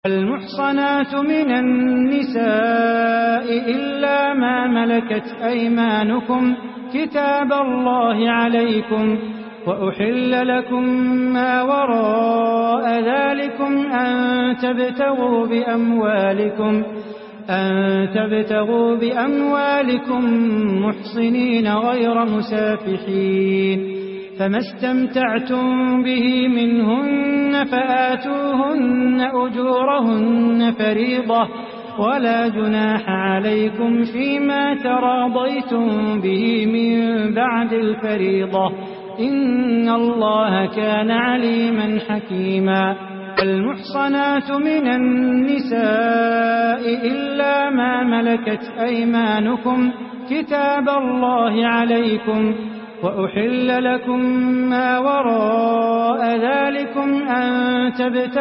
المحصنات من النساء إلا ما ملكت أيمانكم كتاب الله عليكم، وأحل لكم ما وراء ذلكم أن تبتغوا بأموالكم محصنين غير مسافحين، فما استمتعتم به منهن فآتوهن أجورهن فريضة، ولا جناح عليكم فيما تراضيتم به من بعد الفريضة، إن الله كان عليما حكيما. المحصنات من النساء إلا ما ملكت أيمانكم كتاب الله عليكم، وأحل لكم ما وراء ذلكم أن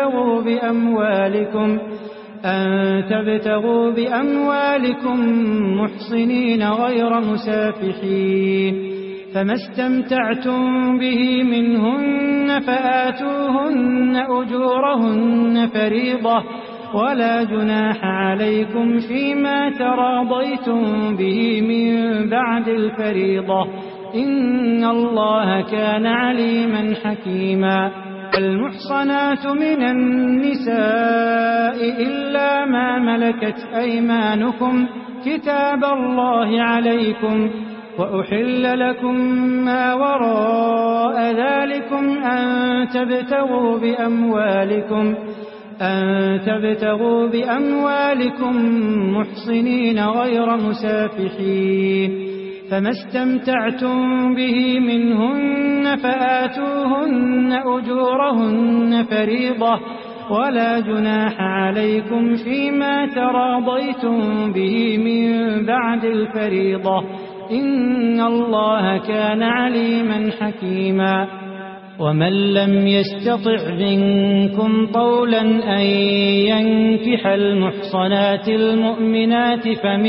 تبتغوا بأموالكم محصنين غير مسافحين، فما استمتعتم به منهن فآتوهن أجورهن فريضة، ولا جناح عليكم فيما تراضيتم به من بعد الفريضة، إن الله كان عليما حكيما. المحصنات من النساء إلا ما ملكت أيمانكم كتاب الله عليكم، وأحل لكم ما وراء ذلكم أن تبتغوا بأموالكم محصنين غير مسافحين، فما استمتعتم به منهن فآتوهن أجورهن فريضة، ولا جناح عليكم فيما تراضيتم به من بعد الفريضة، إن الله كان عليما حكيما. ومن لم يستطع منكم طولا أن ينكح المحصنات المؤمنات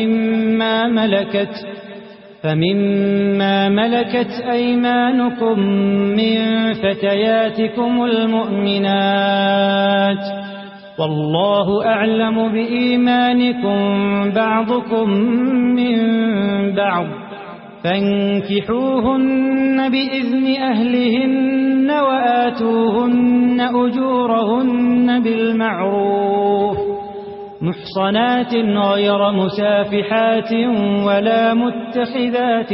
فمما ملكت أيمانكم من فتياتكم المؤمنات، والله أعلم بإيمانكم بعضكم من بعض، فانكحوهن بإذن أهلهن وآتوهن أجورهن بالمعروف محصنات غير مسافحات ولا متخذات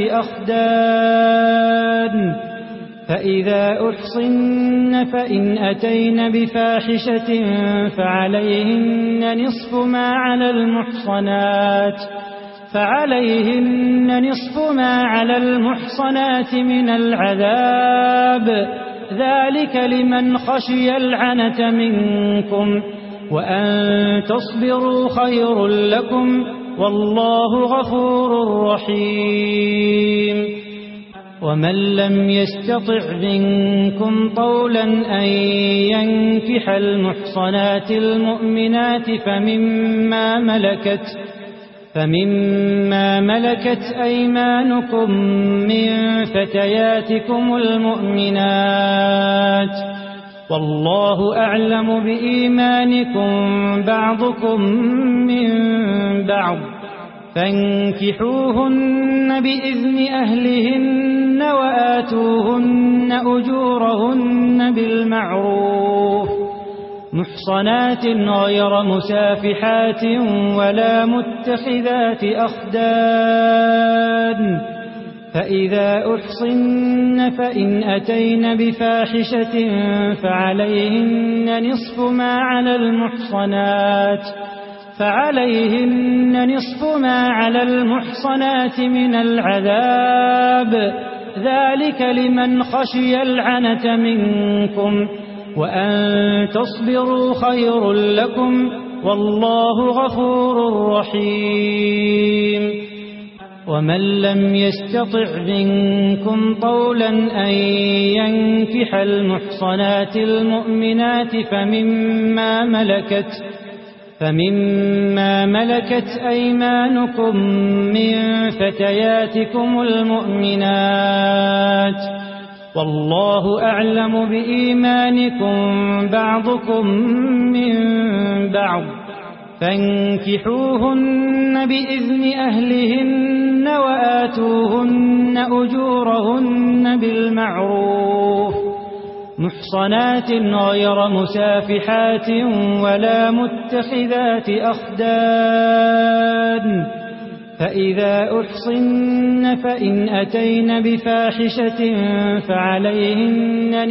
أخدان، فإذا أحصن فإن أتين بفاحشة فعليهن نصف ما على المحصنات من العذاب، ذلك لمن خشي العنة منكم، وأن تصبروا خير لكم، والله غفور رحيم. ومن لم يستطع منكم طولا أن ينكح المحصنات المؤمنات فمما ملكت أيمانكم من فتياتكم المؤمنات، والله أعلم بإيمانكم بعضكم من بعض، فانكحوهن بإذن أهلهن وآتوهن أجورهن بالمعروف محصنات غير مسافحات ولا متخذات أخدان، فإذا أحصن فإن أتين بفاحشة فعليهن نصف ما على المحصنات من العذاب، ذلك لمن خشي العنة منكم، وأن تصبروا خير لكم، والله غفور رحيم. ومن لم يستطع منكم طولا أن ينكح المحصنات المؤمنات فمما ملكت أيمانكم من فتياتكم المؤمنات، والله أعلم بإيمانكم بعضكم من بعض فانكحوهن بإذن أهلهن وآتوهن أجورهن بالمعروف محصنات غير مسافحات ولا متخذات أخدان فإذا أحصن فإن أتين بفاحشة فعليهن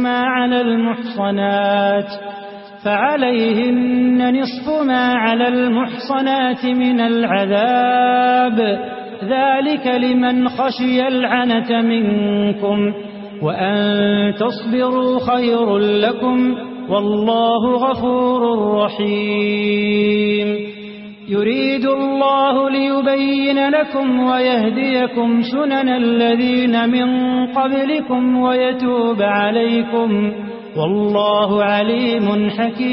نصف ما على المحصنات من العذاب ذلك لمن خشي العنة منكم وأن تصبروا خير لكم والله غفور رحيم يريد الله ليبين لكم ويهديكم سنن الذين من قبلكم ويتوب عليكم والله عليم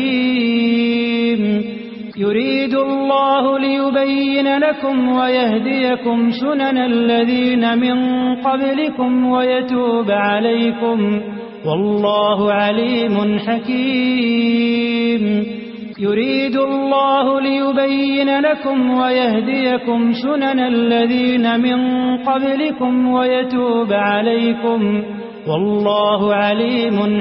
حكيم يريد الله ليبين لكم ويهديكم سنن الذين من قبلكم ويتوب عليكم والله عليم حكيم يريد الله ليبين لكم ويهديكم سنن الذين من قبلكم ويتوب عليكم والله عليم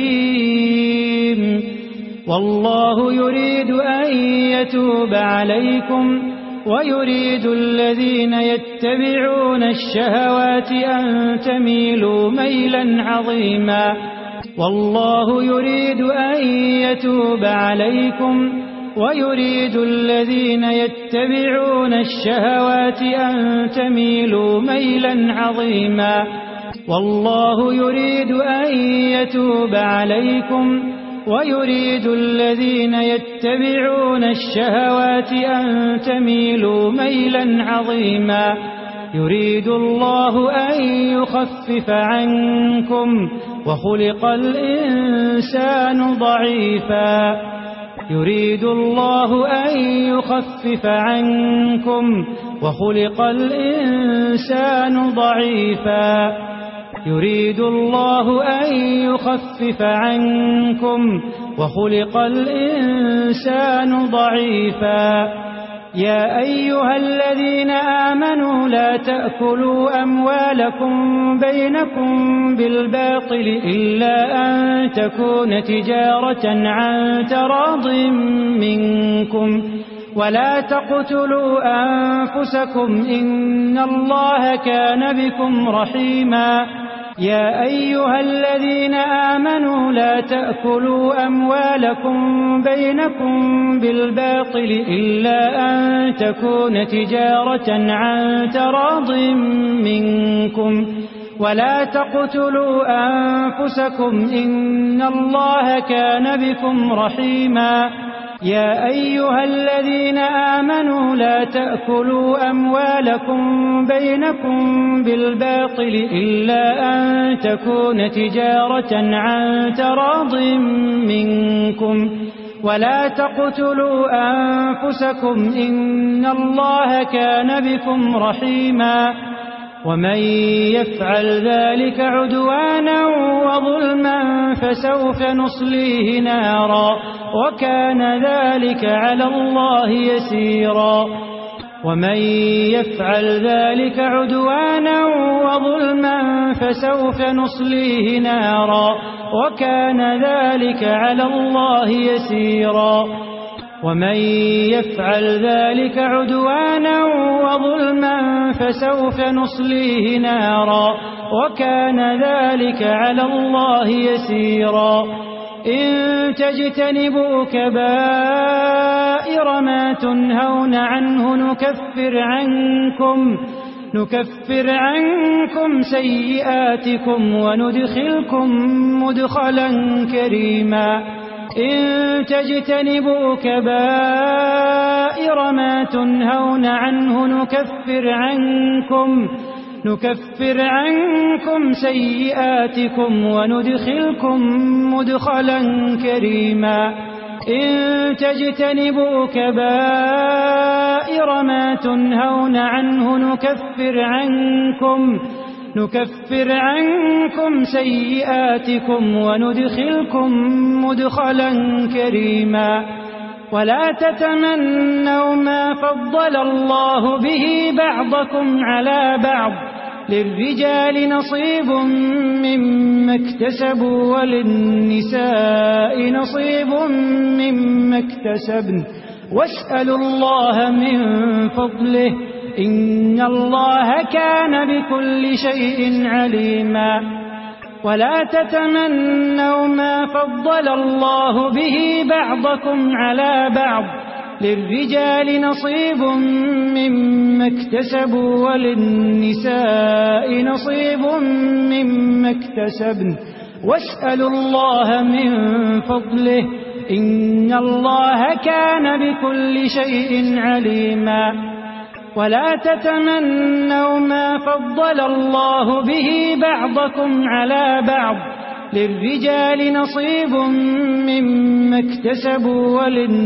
حكيم والله يريد أن يتوب عليكم ويريد الذين يتبعون الشهوات أن تميلوا ميلا عظيما والله يريد أن يتوب عليكم ويريد الذين يتبعون الشهوات أن تميلوا ميلا عظيما والله يريد أن يتوب عليكم ويريد الذين يتبعون الشهوات أن تميلوا ميلا عظيما يريد الله أن يخفف عنكم وخلق الإنسان ضعيفا يريد الله أن يخفف عنكم وخلق الإنسان ضعيفا يريد الله أن يخفف عنكم وخلق الإنسان ضعيفا يا أيها الذين آمنوا لا تأكلوا أموالكم بينكم بالباطل إلا أن تكون تجارة عن تراض منكم ولا تقتلوا أنفسكم إن الله كان بكم رحيما يا أيها الذين آمنوا لا تأكلوا أموالكم بينكم بالباطل إلا أن تكون تجارة عن تراض منكم ولا تقتلوا أنفسكم إن الله كان بكم رحيما يا أيها الذين آمنوا لا تأكلوا أموالكم بينكم بالباطل إلا أن تكون تجارة عن تراض منكم ولا تقتلوا أنفسكم إن الله كان بكم رحيما ومن يفعل ذلك عدوانا وظلما فسوف نصليه نارا وكان ذلك على الله يسيرا ومن يفعل ذلك عدوانا وظلما فسوف نصليه نارا وكان ذلك على الله يسيرا ومن يفعل ذلك عدوانا وظلما فسوف نصليه نارا وكان ذلك على الله يسيرا إن تجتنبوا كبائر ما تنهون عنه نكفر عنكم سيئاتكم وندخلكم مدخلا كريما إن تجتنبوا كبائر ما تنهون عنه نكفر عنكم سيئاتكم وندخلكم مدخلا كريما إن تجتنبوا كبائر ما تنهون عنه نكفر عنكم سيئاتكم وندخلكم مدخلا كريما. ولا تتمنوا ما فضل الله به بعضكم على بعض، للرجال نصيب مما اكتسبوا وللنساء نصيب مما اكتسبن، واسألوا الله من فضله إن الله كان بكل شيء عليما. ولا تتمنوا ما فضل الله به بعضكم على بعض، للرجال نصيب مما اكتسبوا وللنساء نصيب مما اكتسبن، واسألوا الله من فضله إن الله كان بكل شيء عليما. ولا تتمنوا ما فضل الله به بعضكم على بعض، للرجال نصيب مما اكتسبوا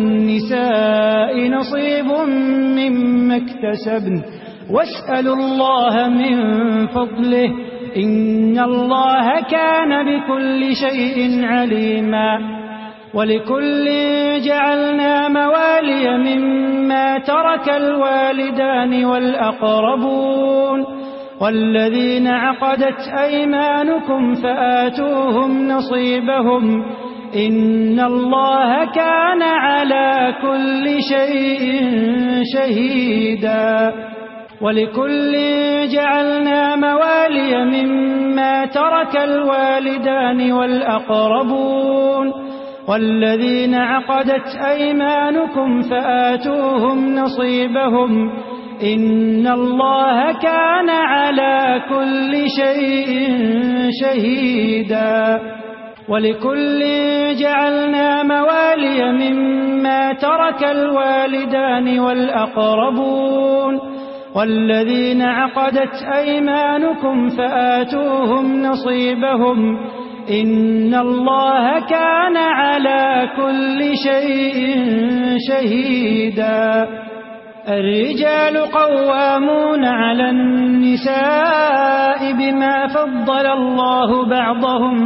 وللنساء نصيب مما اكتسبن، واسألوا الله من فضله إن الله كان بكل شيء عليما. ولكل جعلنا موالي مما ترك الوالدان والأقربون والذين عقدت أيمانكم فآتوهم نصيبهم إن الله كان على كل شيء شهيدا. ولكل جعلنا موالي مما ترك الوالدان والأقربون والذين عقدت أيمانكم فآتوهم نصيبهم إن الله كان على كل شيء شهيدا. ولكل جعلنا موالي مما ترك الوالدان والأقربون والذين عقدت أيمانكم فآتوهم نصيبهم إن الله كان على كل شيء شهيدا. الرجال قوامون على النساء بما فضل الله بعضهم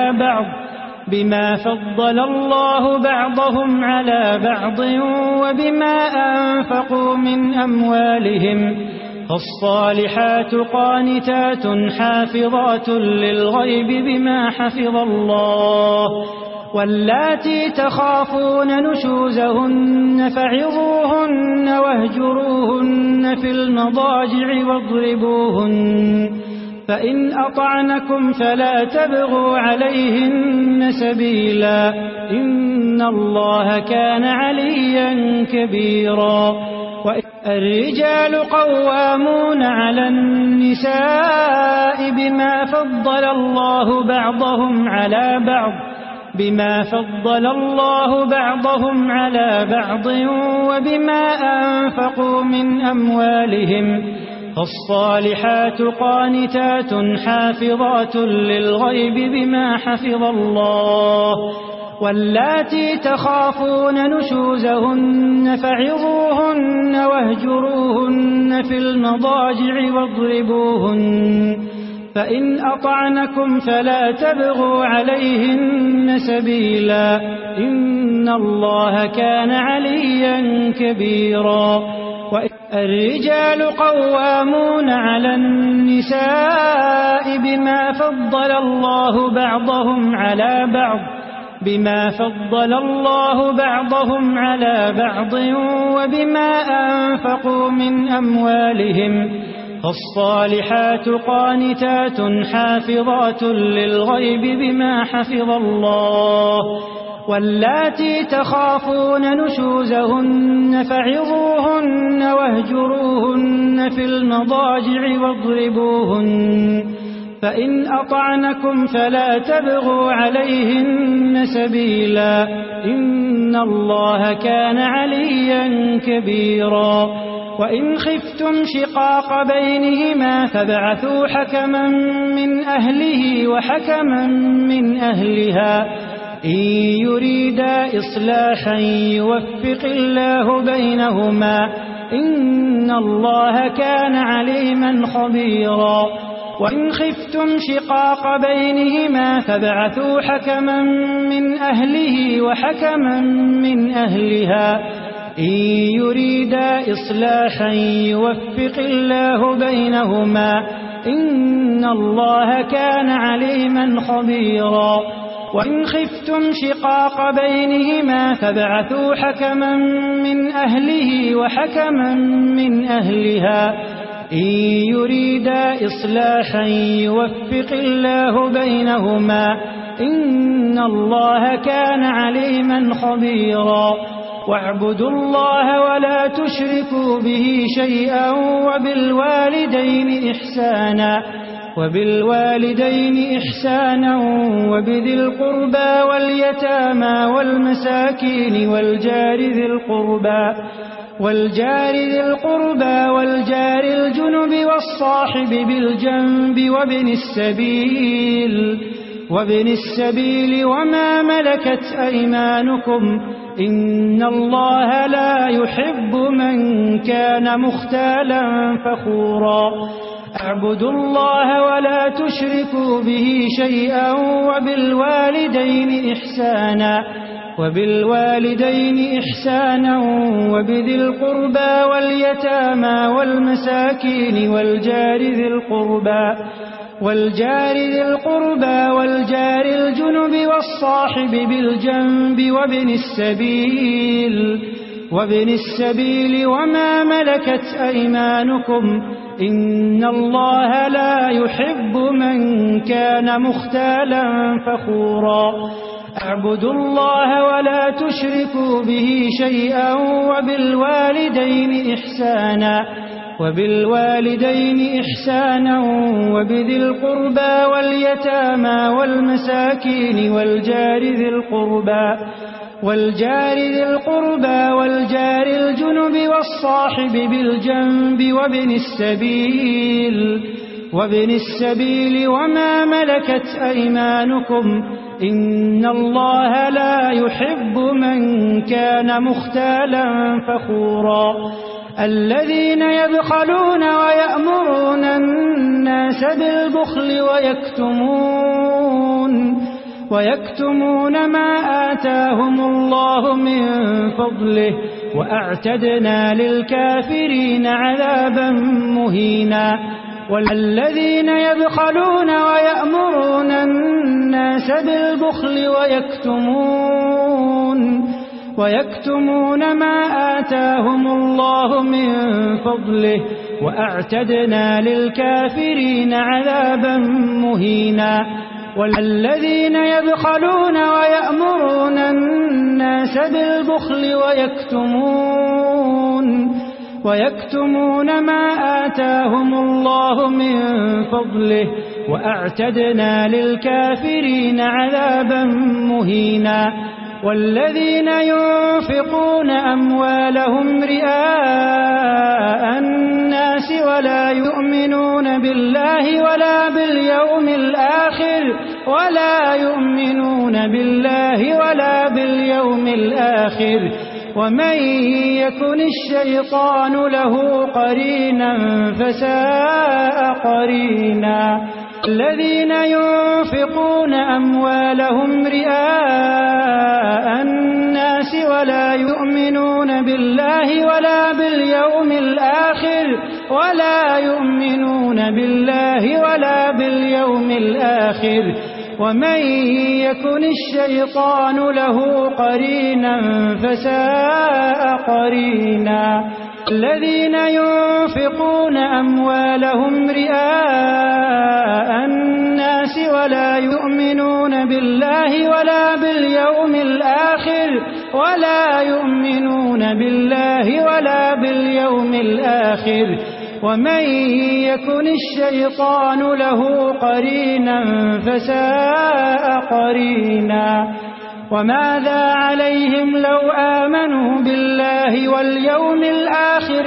على بعض وبما أنفقوا من أموالهم. فالصالحات قانتات حافظات للغيب بما حفظ الله. واللاتي تخافون نشوزهن فعظوهن واهجروهن في المضاجع واضربوهن، فإن أطعنكم فلا تبغوا عليهن سبيلا إن الله كان عليا كبيرا. الرجال قوامون على النساء بما فضل الله بعضهم على بعض وبما أنفقوا من أموالهم. فالصالحات قانتات حافظات للغيب بما حفظ الله. واللاتي تخافون نشوزهن فعظوهن واهجروهن في المضاجع واضربوهن، فإن أطعنكم فلا تبغوا عليهن سبيلا إن الله كان عليا كبيرا. الرجال قوامون على النساء بما فضل الله بعضهم على بعض وبما أنفقوا من أموالهم. فالصالحات قانتات حافظات للغيب بما حفظ الله. واللاتي تخافون نشوزهن فعظوهن واهجروهن في المضاجع واضربوهن، فإن أطعنكم فلا تبغوا عليهن سبيلا إن الله كان عليا كبيرا. وإن خفتم شقاق بينهما فابعثوا حكما من أهله وحكما من أهلها إن يريدا إصلاحا يوفق الله بينهما إن الله كان عليما خبيرا. وإن خفتم شقاق بينهما فابعثوا حكما من أهله وحكما من أهلها إن يريدا إصلاحا يوفق الله بينهما إن الله كان عليما خبيرا وإن خفتم شقاق بينهما فابعثوا حكما من أهله وحكما من أهلها إن يريدا إصلاحا يوفق الله بينهما إن الله كان عليما خبيرا واعبدوا الله ولا تشركوا به شيئا وبالوالدين إحسانا وبذي القربى واليتامى والمساكين والجار ذي القربى والجار الجنب والصاحب بالجنب وابن السبيل وما ملكت أيمانكم إن الله لا يحب من كان مختالا فخورا اعبدوا الله ولا تشركوا به شيئا وبالوالدين إحسانا وبذي القربى واليتامى والمساكين والجار ذي القربى والجار الجنب والصاحب بالجنب وابن السبيل وما ملكت أيمانكم إن الله لا يحب من كان مختالا فخورا اعبدوا الله ولا تشركوا به شيئا وبالوالدين إحسانا وبذي القربى واليتامى والمساكين والجار ذي القربى والجار الجنب والصاحب بالجنب وابن السبيل وما ملكت أيمانكم إن الله لا يحب من كان مختالا فخورا الذين يبخلون ويأمرون الناس بالبخل ويكتمون ما آتاهم الله من فضله وأعتدنا للكافرين عذابا مهينا والذين يبخلون ويأمرون الناس بالبخل ويكتمون ما آتاهم الله من فضله وأعتدنا للكافرين عذابا مهينا والذين يبخلون ويأمرون الناس بالبخل ويكتمون ما آتاهم الله من فضله وأعتدنا للكافرين عذابا مهينا والذين ينفقون أموالهم رئاء الناس ولا يؤمنون بالله ولا باليوم الآخر ومن يكن الشيطان له قرينا فساء قرينا الذين ينفقون أموالهم رئاء الناس ولا يؤمنون بالله ولا باليوم الآخر ومن يكن الشيطان له قرينا فساء قرينا الذين ينفقون أموالهم رئاء الناس ولا يؤمنون بالله ولا باليوم الآخر ومن يكن الشيطان له قرينا فساء قرينا وماذا عليهم لو آمنوا بالله واليوم الآخر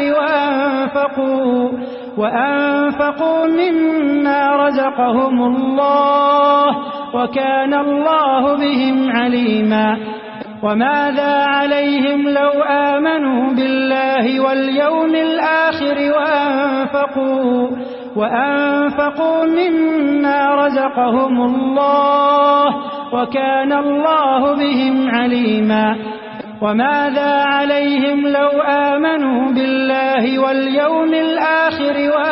وأنفقوا مما رزقهم الله وكان الله بهم عليما وماذا عليهم لو آمنوا بالله واليوم الآخر وأنفقوا مما رزقهم الله وكان الله بهم عليما وماذا عليهم لو آمنوا بالله واليوم الآخر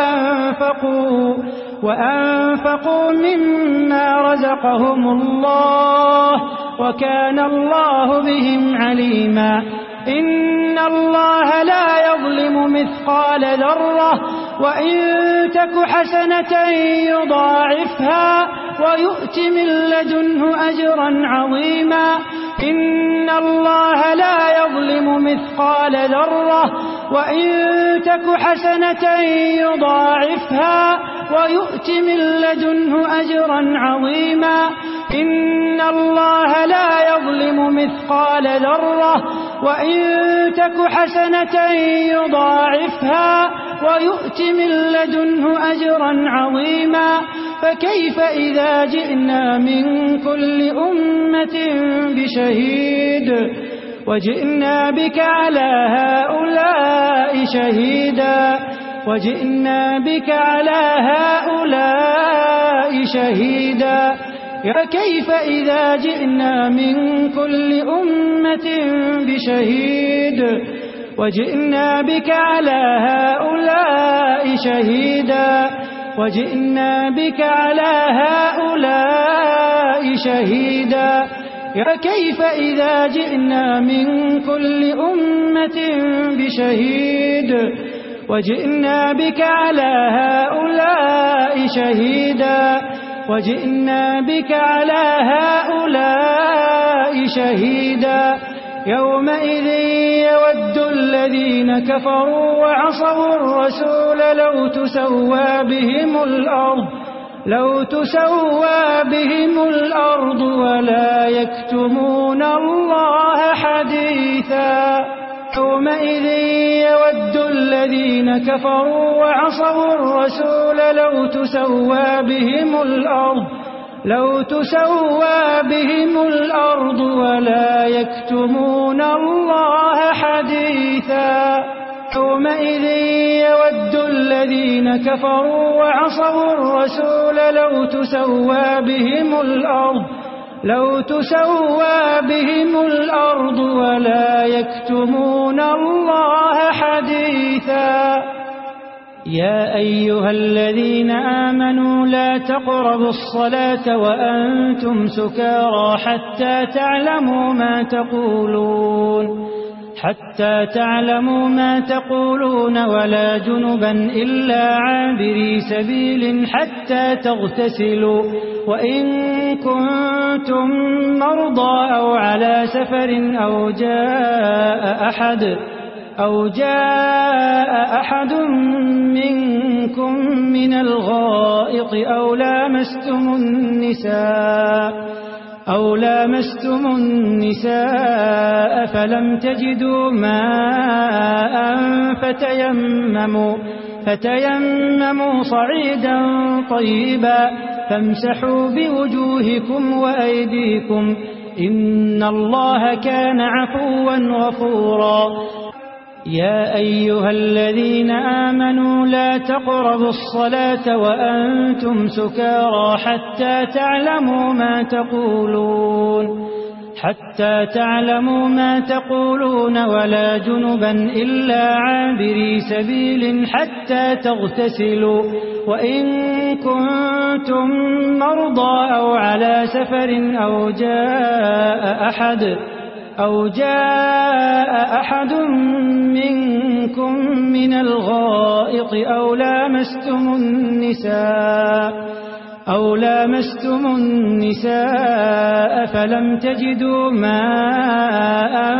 وأنفقوا مما رزقهم الله وكان الله بهم عليما إن الله لا يظلم مثقال ذرة وإن تك حسنة يضاعفها ويؤت من لدنه أجرا عظيما إن الله لا يظلم مثقال ذرة وإن تك حسنة يضاعفها ويؤت من لدنه أجرا عظيما إن الله لا يظلم مثقال ذرة وإن تك حسنة يضاعفها ويؤت من لدنه أجرا عظيما فكيف إذا جئنا من كل أمة بشهيد وجئنا بك على هؤلاء شهيدا فكيف إذا جئنا من كل أمة بشهيد وجئنا بك على هؤلاء شهيدا فكيف إذا جئنا من كل أمة بشهيد وجئنا بك على هؤلاء شهيدا يومئذ يود الذين كفروا وعصوا الرسول لو تسوى بهم الأرض ولا يكتمون الله حديثا يومئذ يود الذين كفروا وعصوا الرسول لو تسوى بهم الأرض ولا يكتمون الله حديثا يومئذ يود الذين كفروا وعصوا الرسول لو تسوى بهم الأرض ولا يكتمون الله حديثا يا أيها الذين آمنوا لا تقربوا الصلاة وأنتم سكارى حتى تعلموا ما تقولون ولا جنبا إلا عابري سبيل حتى تغتسلوا وإن كنتم مرضى أو على سفر أو جاء أحد منكم من الغائط أو لامستم النساء فلم تجدوا ماء فتيمموا صعيدا طيبا فامسحوا بوجوهكم وأيديكم إن الله كان عفوا غفورا يا أيها الذين آمنوا لا تقربوا الصلاة وأنتم سكارى حتى تعلموا ما تقولون ولا جنبا إلا عابري سبيل حتى تغتسلوا وإن كنتم مرضى أو على سفر أو جاء أحد منكم من الغائط أو لامستم النساء فلم تجدوا ماء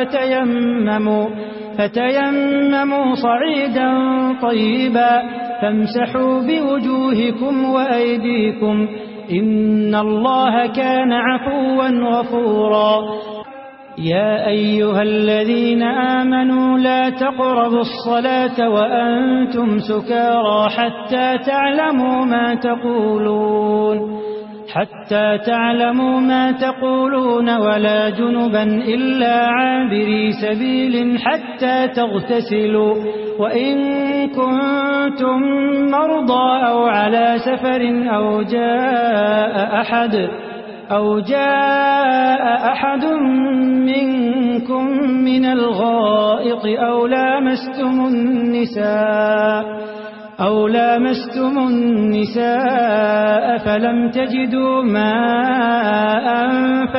فتيمموا صعيدا طيبا فامسحوا بوجوهكم وأيديكم إن الله كان عفوا غفورا يا أيها الذين آمنوا لا تقربوا الصلاة وأنتم سكارى حتى حتى تعلموا ما تقولون ولا جنبا إلا عابري سبيل حتى تغتسلوا وإن كنتم مرضى أو على سفر أو جاء أحد منكم من الغائط أو لامستم النساء فلم تجدوا ماء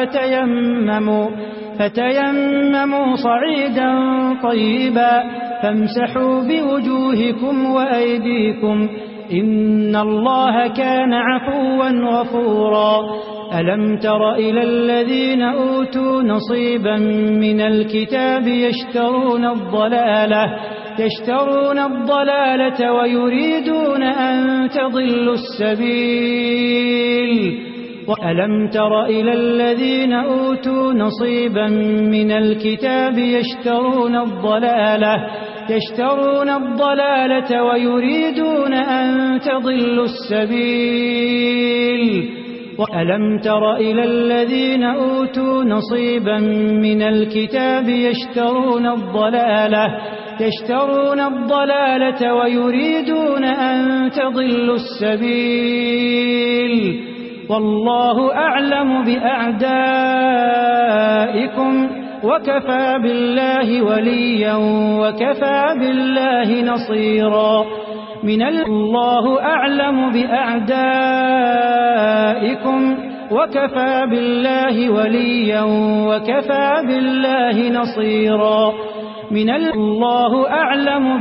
فتيمموا صعيدا طيبا فامسحوا بوجوهكم وأيديكم إن الله كان عفوا غفورا ألم تر إلى الذين أوتوا نصيبا من الكتاب يشترون الضلالة ويريدون أن تضلوا السبيل ألم تر إلى الذين أوتوا نصيبا من الكتاب يشترون الضلالة ويريدون أن تضلوا السبيل ألم تر إلى الذين أوتوا نصيبا من الكتاب يشترون الضلالة ويريدون أن تضلوا السبيل والله أعلم بأعدائكم وكفى بالله وليا وكفى بالله نصيرا الله أعلم بأعدائكم وكفى بالله وليا وكفى بالله نصيرا الله أعلم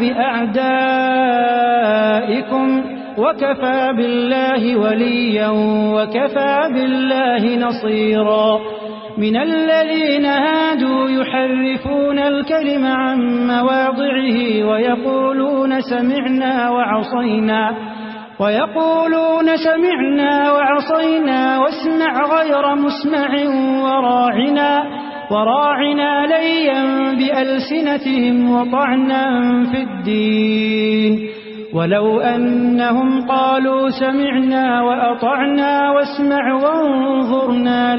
بأعدائكم وكفى بالله وليا وكفى بالله نصيرا من الذين هادوا يحرفون الكلم عن مواضعه ويقولون سمعنا وعصينا واسمع غير مسمع وراعنا ليا بألسنتهم وطعنا في الدين ولو أنهم قالوا سمعنا وأطعنا واسمع وانظرنا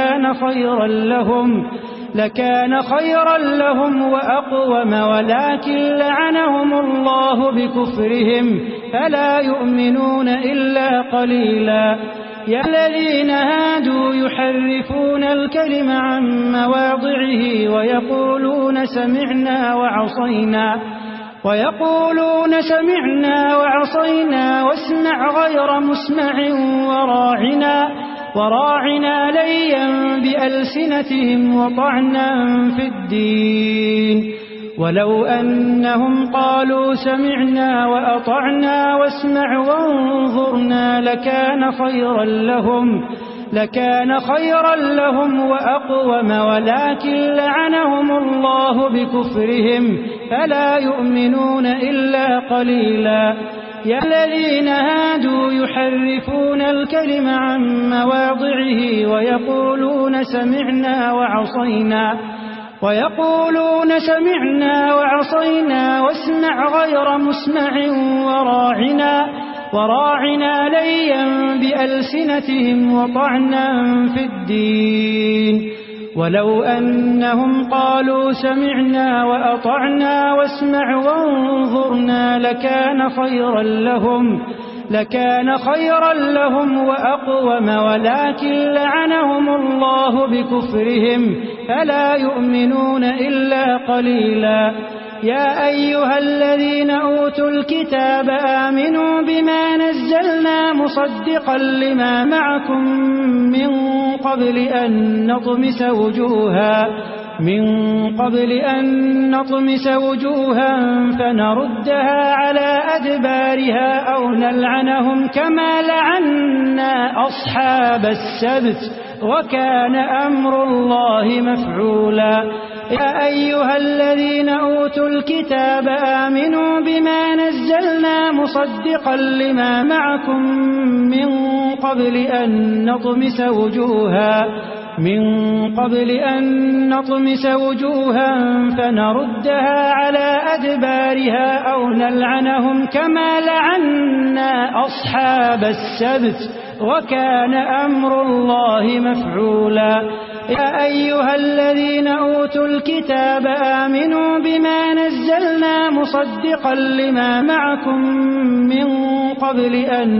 لكان خيرا لهم وأقوم ولكن لعنهم الله بكفرهم فلا يؤمنون إلا قليلا يا الذين هادوا يحرفون الكلم عن مواضعه ويقولون سمعنا وعصينا واسمع غير مسمع وراعنا ليا بألسنتهم وطعنا في الدين ولو أنهم قالوا سمعنا وأطعنا واسمع وانظرنا لكان خيرا لهم وأقوم ولكن لعنهم الله بكفرهم فلا يؤمنون إلا قليلا يا الذين هادوا يحرفون الكلم عن مواضعه ويقولون سمعنا وعصينا واسمع غير مسمع وراعنا ليا بألسنتهم وطعنا في الدين ولو أنهم قالوا سمعنا وأطعنا واسمع وانظرنا لكان خيرا لهم وأقوم ولكن لعنهم الله بكفرهم فلا يؤمنون إلا قليلا يا أيها الذين أوتوا الكتاب آمنوا بما نزلنا مصدقا لما معكم من قبل أن نطمس وجوها فنردها على أدبارها أو نلعنهم كما لعنا أصحاب السبت وكان أمر الله مفعولا يا أيها الذين أوتوا الكتاب آمنوا بما نزلنا مصدقا لما معكم من قبل أن نطمس وجوها فنردها على أدبارها أو نلعنهم كما لعنا أصحاب السبت وكان أمر الله مفعولا يا أيها الذين أوتوا الكتاب آمنوا بما نزلنا مصدقا لما معكم من قبل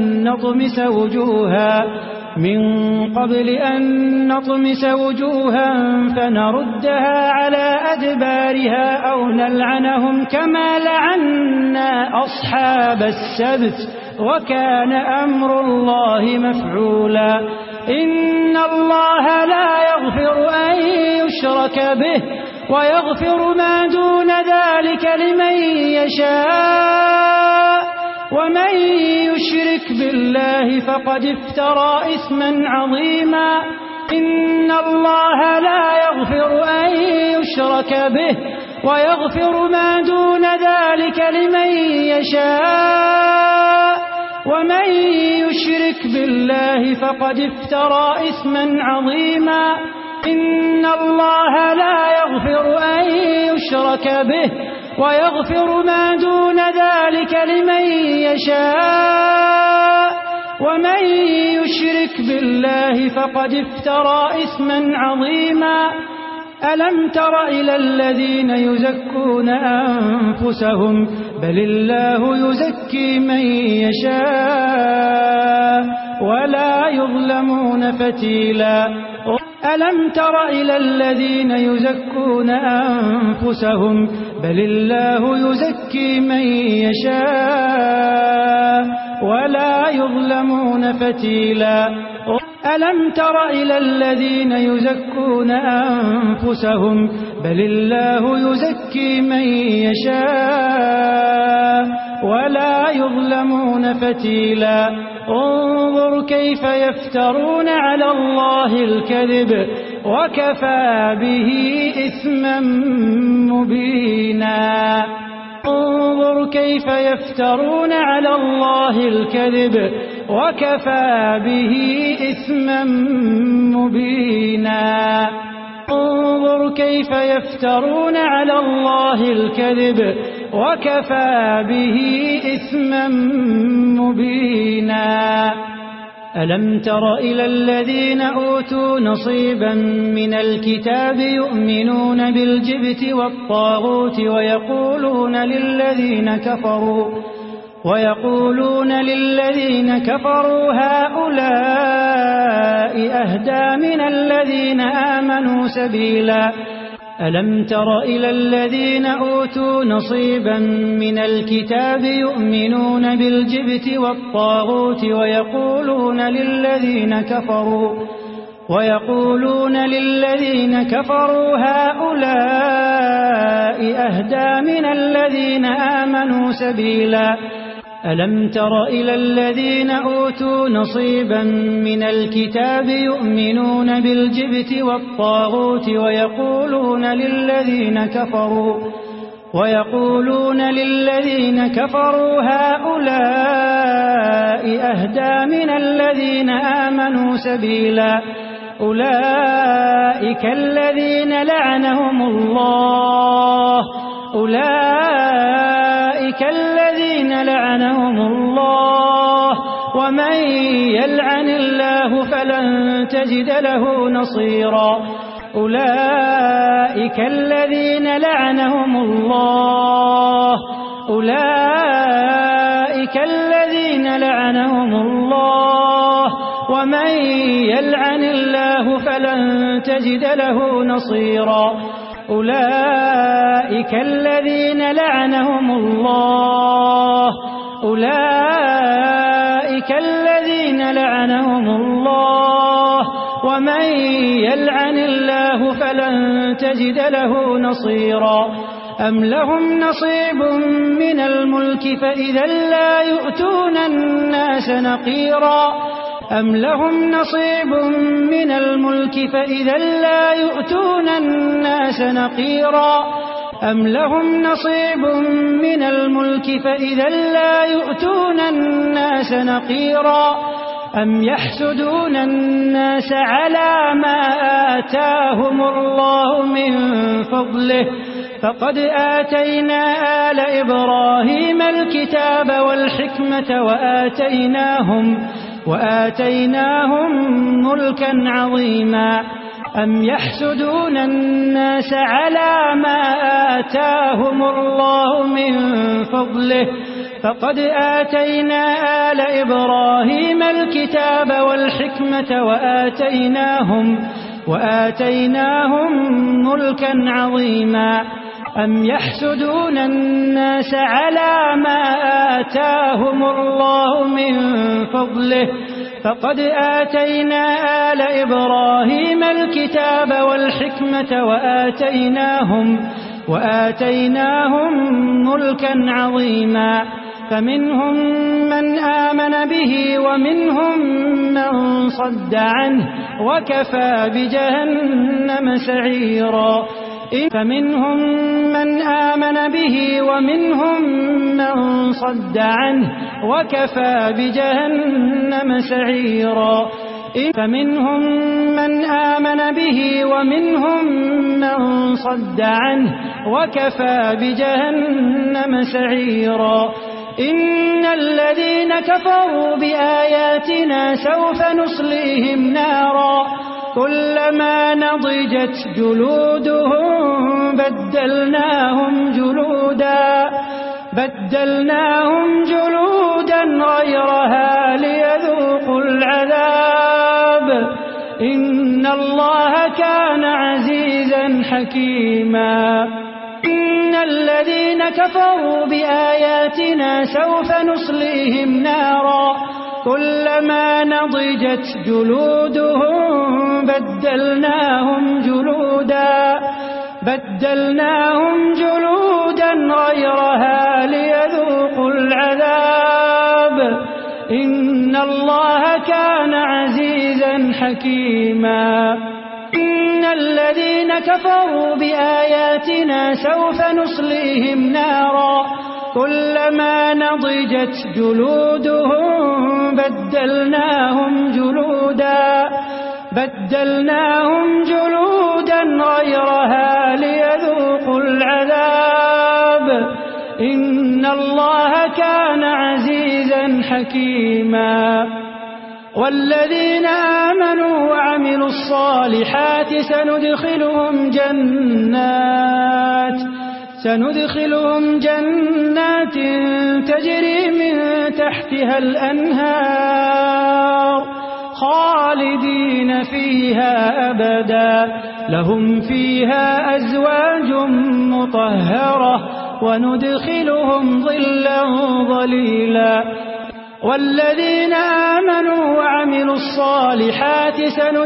أن نطمس وجوها فنردها على أدبارها أو نلعنهم كما لعنا أصحاب السبت وكان أمر الله مفعولا إن الله لا يغفر أن يشرك به ويغفر ما دون ذلك لمن يشاء ومن يشرك بالله فقد افترى إثما عظيما إن الله لا يغفر أن يشرك به ويغفر ما دون ذلك لمن يشاء ومن يشرك بالله فقد افترى إثما عظيما إن الله لا يغفر أن يشرك به ويغفر ما دون ذلك لمن يشاء ومن يشرك بالله فقد افترى إثما عظيما ألم تر إلى الذين يزكون أنفسهم بل الله يزكي من يشاء ولا يظلمون فتيلا ألم تر إلى الذين يزكون أنفسهم بل الله يزكي من يشاء ولا يظلمون فتيلا ألم تر إلى الذين يزكون أنفسهم بل الله يزكي من يشاء ولا يظلمون فتيلا انظر كيف يفترون على الله الكذب وكفى به إثما مبينا انظر كيف يفترون على الله الكذب وكفى به إثما مبينا انظر كيف يفترون على الله الكذب وكفى به إثما مبينا ألم تر إلى الذين أوتوا نصيبا من الكتاب يؤمنون بالجبت والطاغوت ويقولون للذين كفروا هؤلاء أهدى من الذين آمنوا سبيلا ألم تر إلى الذين أوتوا نصيبا من الكتاب يؤمنون بالجبت والطاغوت ويقولون للذين كفروا هؤلاء أهدى من الذين آمنوا سبيلا ألم تر إلى الذين أوتوا نصيبا من الكتاب يؤمنون بالجبت والطاغوت ويقولون للذين كفروا هؤلاء أهدى من الذين آمنوا سبيلا أولئك الذين لعنهم الله ومن يلعن الله فلن تجد له نصيرا أولئك الذين لعنهم الله ومن يلعن الله فلن تجد له نصيرا أولئك الذين لعنهم الله ومن يلعن الله فلن تجد له نصيرا أم لهم نصيب من الملك فإذا لا يؤتون الناس نقيرا أم يحسدون الناس على ما آتاهم الله من فضله فقد آتينا آل إبراهيم الكتاب والحكمة وآتيناهم ملكا عظيما أم يحسدون الناس على ما آتاهم الله من فضله فقد آتينا آل إبراهيم الكتاب والحكمة وآتيناهم ملكا عظيما أم يحسدون الناس على ما آتاهم الله من فضله فقد آتينا آل إبراهيم الكتاب والحكمة وآتيناهم ملكا عظيما فمنهم من آمن به ومنهم من صد عنه وكفى بجهنم سعيرا فمنهم من آمن به ومنهم من صد عنه وكفى بجهنم سعيرا فمنهم من آمن به ومنهم من صد عنه وكفى بجهنم سعيرا إن الذين كفروا بآياتنا سوف نصليهم نارا كلما نضجت جلودهم بدلناهم جلودا غيرها ليذوقوا العذاب إن الله كان عزيزا حكيما إن الذين كفروا بآياتنا سوف نصليهم نارا كلما نضجت جلودهم بدلناهم جلودا غيرها ليذوقوا العذاب إن الله كان عزيزا حكيما إن الذين كفروا بآياتنا سوف نصليهم نارا كلما نضجت جلودهم بدلناهم جلودا غيرها ليذوقوا العذاب إن الله كان عزيزا حكيما والذين آمنوا وعملوا الصالحات سندخلهم جنات تجري من تحتها الأنهار خالدين فيها أبدا لهم فيها أزواج مطهرة وندخلهم ظلا ظليلا والذين آمنوا وعملوا الصالحات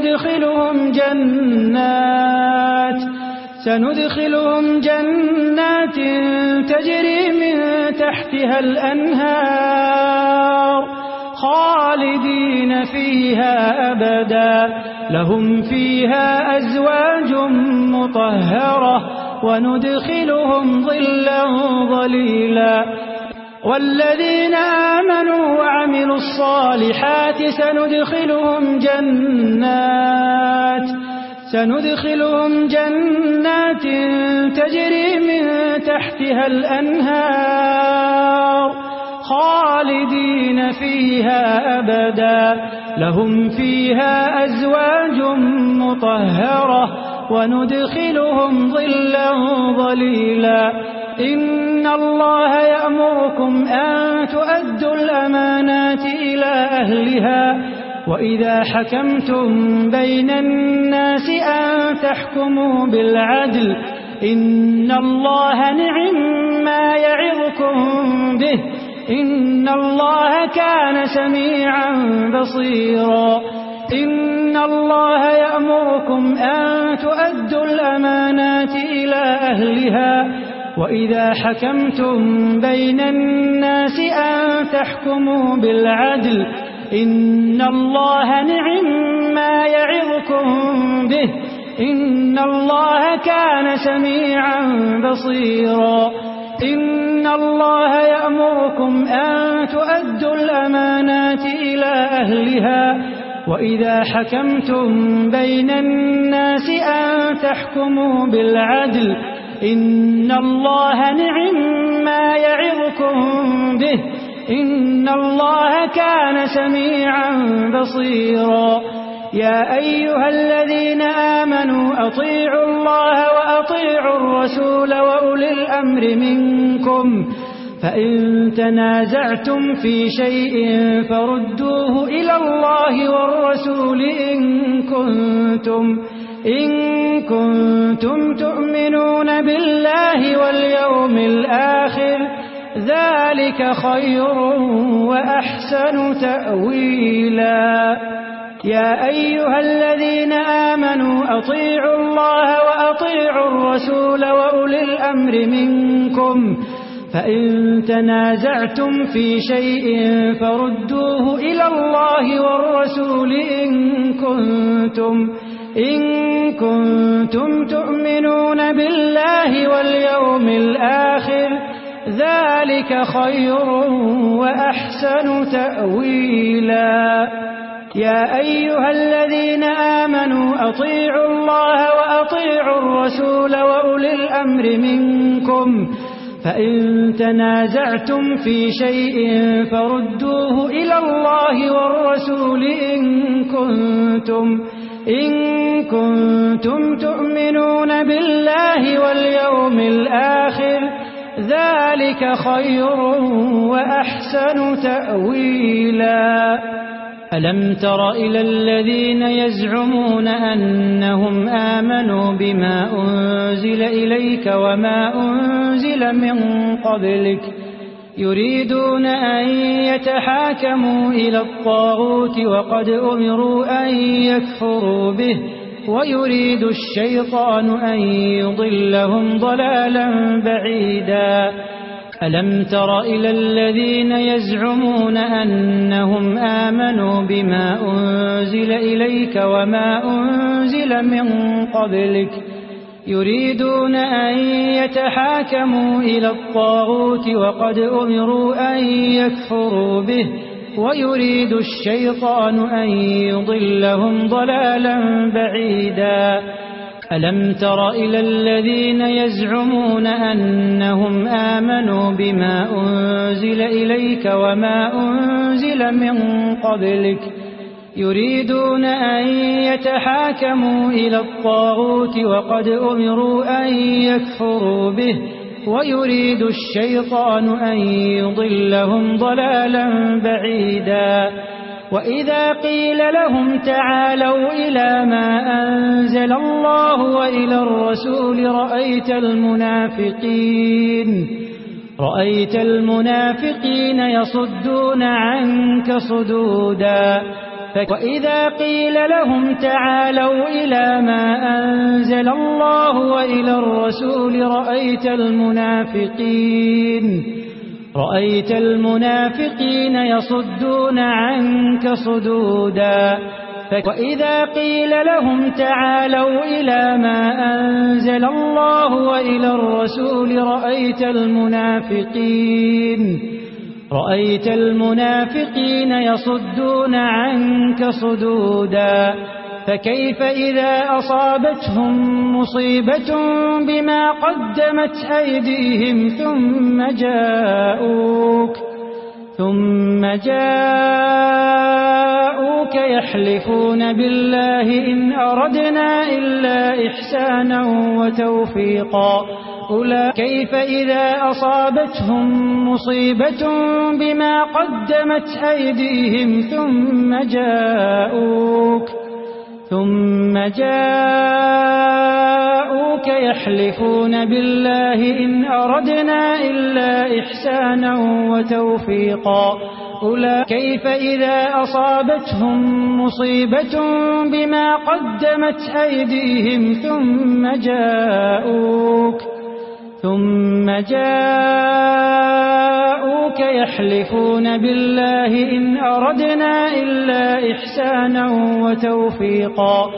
سندخلهم جنات تجري من تحتها الأنهار خالدين فيها أبدا لهم فيها أزواج مطهرة وندخلهم ظلا ظليلا والذين آمنوا وعملوا الصالحات سندخلهم جنات تجري من تحتها الأنهار خالدين فيها أبدا لهم فيها أزواج مطهرة وندخلهم ظلا ظليلا إن الله يأمركم أن تؤدوا الأمانات إلى أهلها وإذا حكمتم بين الناس أن تحكموا بالعدل إن الله نعم ما يعظكم به إن الله كان سميعا بصيرا إن الله يأمركم أن تؤدوا الأمانات إلى أهلها وإذا حكمتم بين الناس أن تحكموا بالعدل إن الله نعم ما يعظكم به إن الله كان سميعا بصيرا إن الله يأمركم أن تؤدوا الأمانات إلى أهلها وإذا حكمتم بين الناس أن تحكموا بالعدل إن الله نعم ما يعظكم به إن الله كان سميعا بصيرا يا أيها الذين آمنوا أطيعوا الله وأطيعوا الرسول وأولي الأمر منكم فإن تنازعتم في شيء فردوه إلى الله والرسول إن كنتم تؤمنون بالله واليوم الآخر ذلك خير وأحسن تأويلا يا أيها الذين آمنوا أطيعوا الله وأطيعوا الرسول وأولي الأمر منكم فإن تنازعتم في شيء فردوه إلى الله والرسول إن كنتم تؤمنون بالله واليوم الآخر ذلك خير وأحسن تأويلا يا أيها الذين آمنوا أطيعوا الله وأطيعوا الرسول وأولي الأمر منكم فإن تنازعتم في شيء فردوه إلى الله والرسول إن كنتم تؤمنون بالله واليوم الآخر ذلك خير وأحسن تأويلا ألم تر إلى الذين يزعمون أنهم آمنوا بما أنزل إليك وما أنزل من قبلك يريدون أن يتحاكموا إلى الطاغوت وقد أمروا أن يكفروا به ويريد الشيطان أن يضلهم ضلالا بعيدا ألم تر إلى الذين يزعمون أنهم آمنوا بما أنزل إليك وما أنزل من قبلك يريدون أن يتحاكموا إلى الطاغوت وقد أمروا أن يكفروا به ويريد الشيطان أن يضلهم ضلالا بعيدا ألم تر إلى الذين يزعمون أنهم آمنوا بما أنزل إليك وما أنزل من قبلك يريدون أن يتحاكموا إلى الطاغوت وقد أمروا أن يكفروا به ويريد الشيطان أن يضلهم ضلالا بعيدا وإذا قيل لهم تعالوا إلى ما أنزل الله وإلى الرسول رأيت المنافقين يصدون عنك صدودا وإذا قيل لهم تعالوا إلى ما أنزل الله وإلى الرسول رأيت المنافقين يصدون عنك صدودا وإذا قيل لهم تعالوا إلى ما أنزل الله وإلى الرسول رأيت المنافقين يصدون عنك صدودا فكيف إذا أصابتهم مصيبة بما قدمت أيديهم ثم جاءوك يحلفون بالله إن أردنا إلا إحسانا وتوفيقا كيف إذا أصابتهم مصيبة بما قدمت أيديهم ثم جاءوك يحلفون بالله إن أردنا إلا إحسانا وتوفيقا كيف إذا أصابتهم مصيبة بما قدمت أيديهم ثم جاءوك يحلفون بالله إن أردنا إلا إحسانا وتوفيقا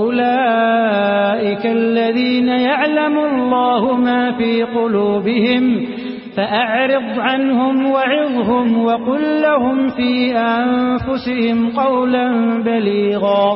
أولئك الذين يعلم الله ما في قلوبهم فأعرض عنهم وعظهم وقل لهم في أنفسهم قولا بليغا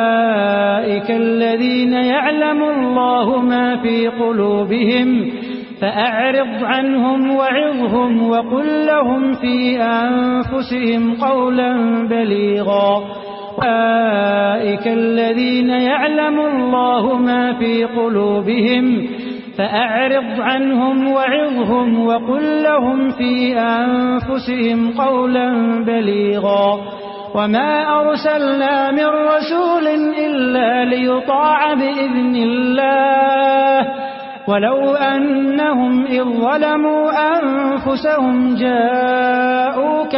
أولئك الذين يعلم الله ما في قلوبهم فأعرض عنهم وعظهم وقل لهم في أنفسهم قولا بليغا أولئك الذين يعلم الله ما في قلوبهم فأعرض عنهم وعظهم وقل لهم في أنفسهم قولا بليغا وما أرسلنا من رسول إلا ليطاع بإذن الله ولو أنهم إذ ظلموا أنفسهم جاءوك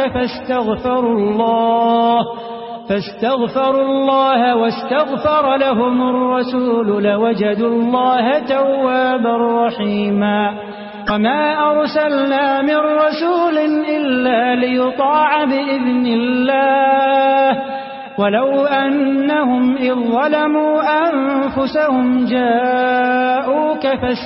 فاستغفروا الله واستغفر لهم الرسول لوجدوا الله توابا رحيما وما أرسلنا من رسول إلا ليطاع بإذن الله ولو أنهم إذ ظلموا أنفسهم جاءوك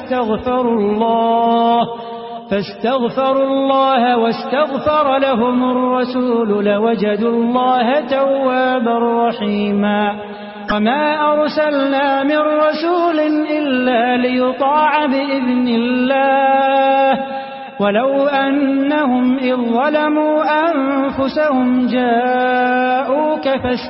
فاستغفروا الله واستغفر لهم الرسول لوجدوا الله توابا رحيما وما أرسلنا من رسول إلا ليطاع بإذن الله ولو أنهم إذ ظلموا أنفسهم جاءوك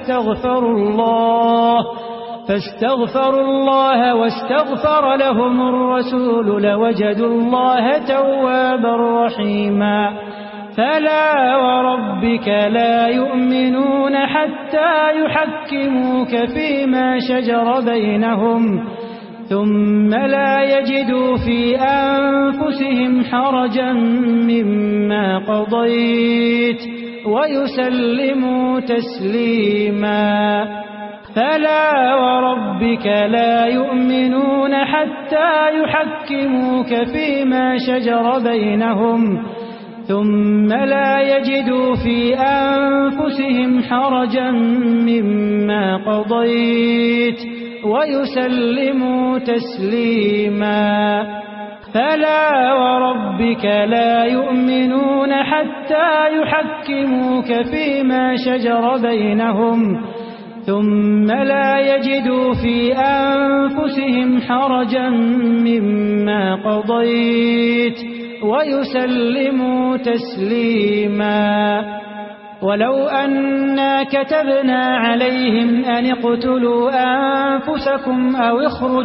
فاستغفروا الله واستغفر لهم الرسول لوجدوا الله توابا رحيما فلا وربك لا يؤمنون حتى يحكموك فيما شجر بينهم ثم لا يجدوا في أنفسهم حرجا مما قضيت ويسلموا تسليما فلا وربك لا يؤمنون حتى يحكموك فيما شجر بينهم ثم لا يجدوا في أنفسهم حرجا مما قضيت ويسلموا تسليما فلا وربك لا يؤمنون حتى يحكموك فيما شجر بينهم ثم لا يجدوا في أنفسهم حرجا مما قضيت ويسلموا تسليما ولو أنا كتبنا عليهم أن اقتلوا أنفسكم أو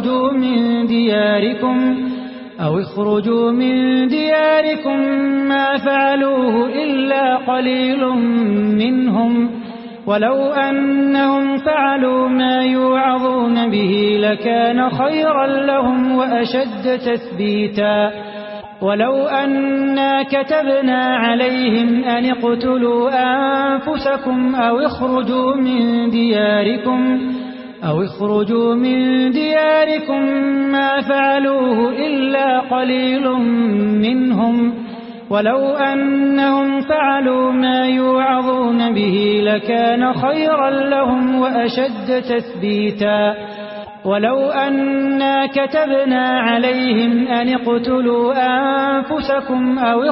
اخرجوا من دياركم ما فعلوه إلا قليل منهم ولو أنهم فعلوا ما يوعظون به لكان خيرا لهم وأشد تثبيتا ولو أنا كتبنا عليهم أن اقتلوا أنفسكم أو اخرجوا من دياركم ما فعلوه إلا قليل منهم ولو أنهم فعلوا ما يوعظون به لكان خيرا لهم وأشد تثبيتا ولو أنا كتبنا عليهم أن اقتلوا أنفسكم أو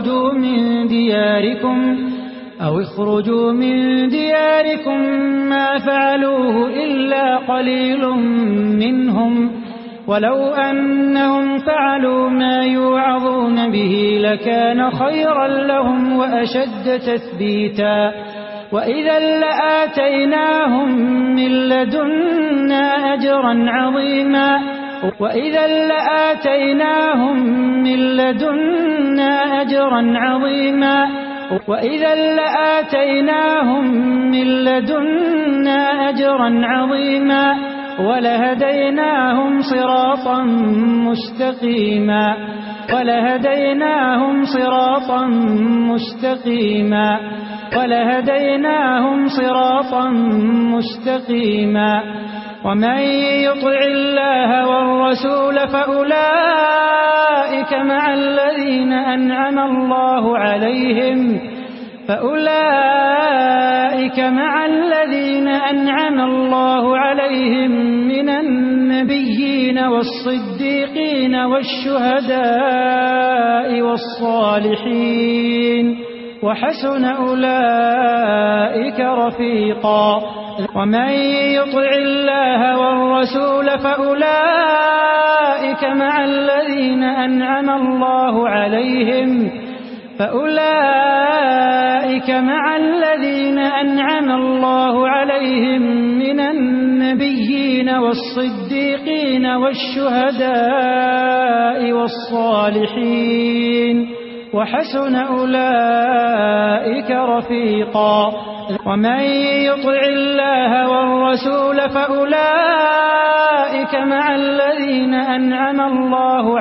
اخرجوا من دياركم ما فعلوه إلا قليل منهم ولو أنهم فعلوا ما يوعظون به لكان خيرا لهم وأشد تثبيتا وإذا لآتيناهم من لدنا أجرا عظيما ولهديناهم صراطا مستقيما ومن يطع الله والرسول فأولئك مع الذين أنعم الله عليهم من النبيين والصديقين والشهداء والصالحين وحسن أولئك رفيقا. ومن يطع الله والرسول فأولئك مع الذين أنعم الله عليهم من النبيين والصديقين والشهداء والصالحين وحسن أولئك رفيقا. ومن يطع الله والرسول فأولئك مع الذين أنعم الله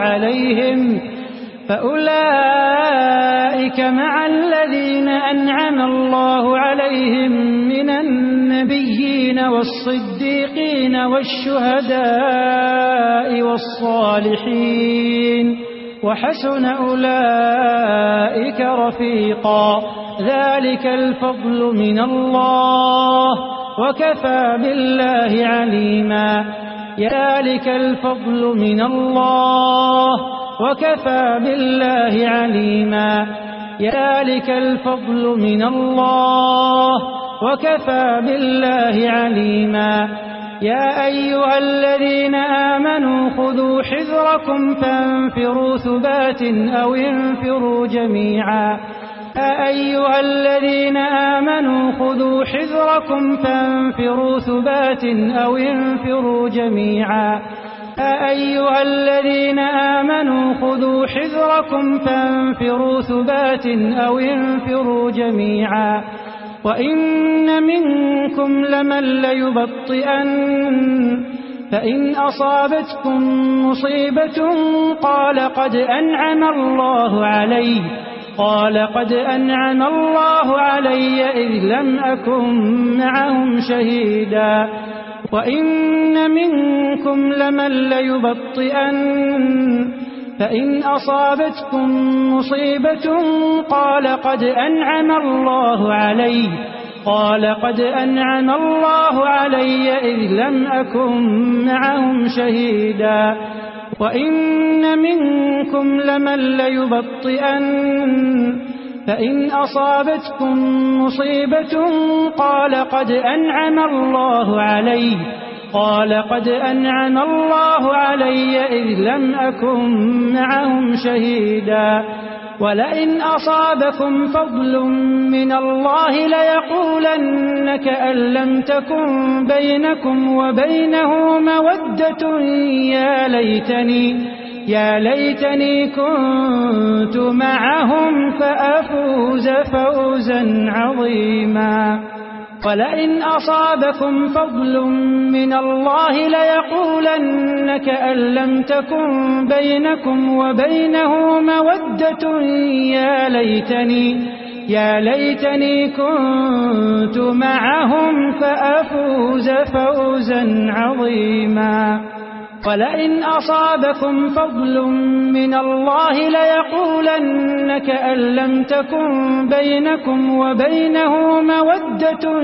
عليهم من النبيين والصديقين والشهداء والصالحين وحسن أولئك رفيقا. ذلك الفضل من الله وكفى بالله عليما. ذلك الفضل من الله وكفى بالله عليما. ذلك الفضل من الله وكفى بالله عليما. يا أيها الذين آمنوا خذوا حذركم فانفروا ثبات أو انفروا جميعا. يا أيها الذين آمنوا خذوا حذركم فانفروا ثبات أو انفروا جميعا. يا أيها الذين آمنوا خذوا حذركم فانفروا ثبات أو انفروا جميعا. وإن منكم لمن ليبطئن فإن أصابتكم مصيبة قال قد أنعم الله علي إذ لم أكن معهم شهيدا. وإن منكم لمن ليبطئن فإن أصابتكم مصيبة قال قد أنعم الله علي إذ لم أكن معهم شهيدا. وإن منكم لمن ليبطئن فإن أصابتكم مصيبة قال قد أنعم الله علي إذ لم أكن معهم شهيدا. ولئن أصابكم فضل من الله ليقولن كأن لم تكن بينكم وبينه مودة يا ليتني كنت معهم فأفوز فوزا عظيما. ولئن أصابكم فضل من الله ليقولن كأن لم تكن بينكم وبينه مودة يا ليتني كنت معهم فأفوز فوزا عظيما. ولئن أصابكم فضل من الله ليقولن كأن لم تكن بينكم وبينه مودة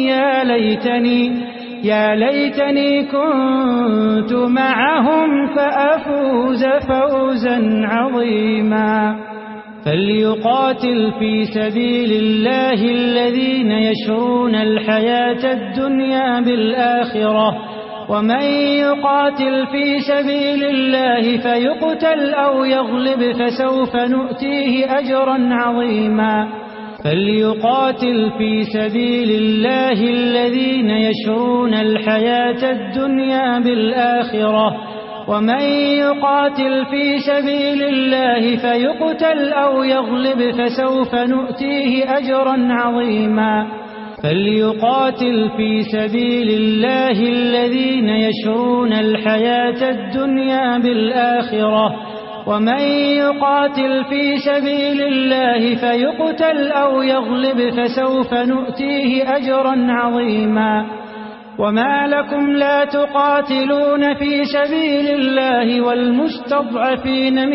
يا ليتني كنت معهم فأفوز فوزا عظيما. فليقاتل في سبيل الله الذين يشرون الحياة الدنيا بالآخرة. ومن يقاتل في سبيل الله فيقتل أو يغلب فسوف نؤتيه أجرا عظيما. فليقاتل في سبيل الله الذين يشرون الحياة الدنيا بالآخرة. ومن يقاتل في سبيل الله فيقتل أو يغلب فسوف نؤتيه أجرا عظيما. فليقاتل في سبيل الله الذين يشرون الحياة الدنيا بالآخرة. ومن يقاتل في سبيل الله فيقتل أو يغلب فسوف نؤتيه أجرا عظيما. وما لكم لا تقاتلون في سبيل الله والمستضعفين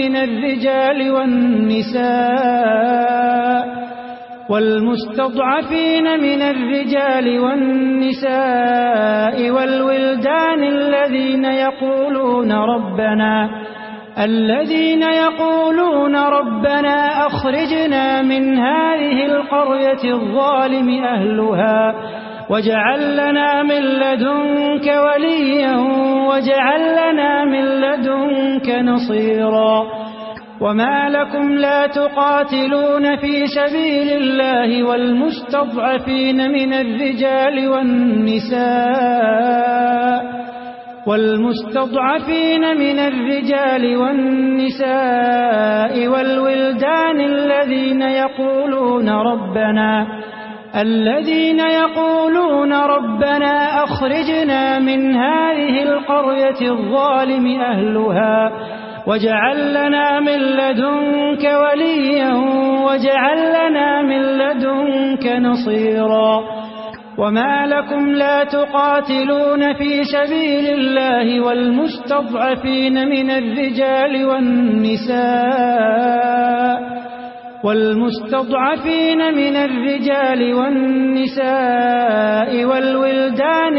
من الرجال والنساء والولدان الذين يقولون ربنا أخرجنا من هذه القرية الظالم أهلها واجعل لنا من لدنك وليا واجعل لنا من لدنك نصيرا وما لكم لا تقاتلون في سبيل الله والمستضعفين من الرجال والنساء والولدان الذين يقولون ربنا أخرجنا من هذه القرية الظالم أهلها واجعل لنا من لدنك وليا واجعل لنا من لدنك نصيرا وما لكم لا تقاتلون في سبيل الله والمستضعفين من الرجال والنساء والولدان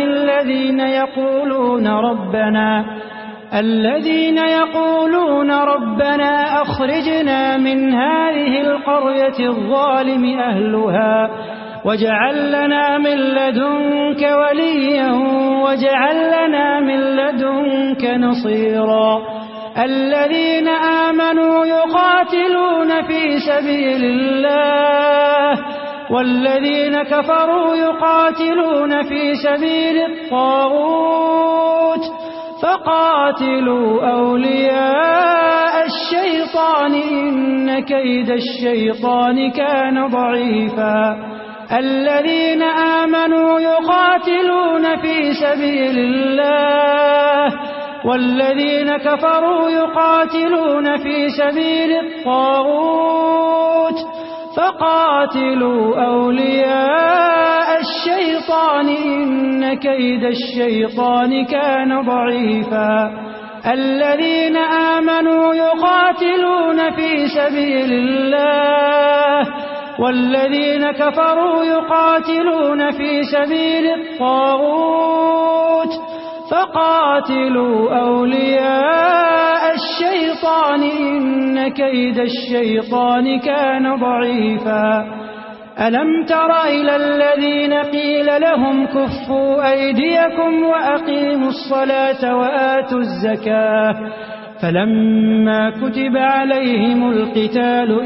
الذين يقولون ربنا أخرجنا من هذه القرية الظالم أهلها واجعل لنا من لدنك وليا واجعل لنا من لدنك نصيرا الذين آمنوا يقاتلون في سبيل الله والذين كفروا يقاتلون في سبيل الطاغوت فقاتلوا أولياء الشيطان إن كيد الشيطان كان ضعيفا الذين آمنوا يقاتلون في سبيل الله والذين كفروا يقاتلون في سبيل الطاغوت فقاتلوا أولياء الشيطان إن كيد الشيطان كان ضعيفا الذين آمنوا يقاتلون في سبيل الله والذين كفروا يقاتلون في سبيل الطاغوت فقاتلوا أولياء الشيطان إن كيد الشيطان كان ضعيفا ألم تر إلى الذين قيل لهم كفوا أيديكم وأقيموا الصلاة وآتوا الزكاة فلما كتب عليهم القتال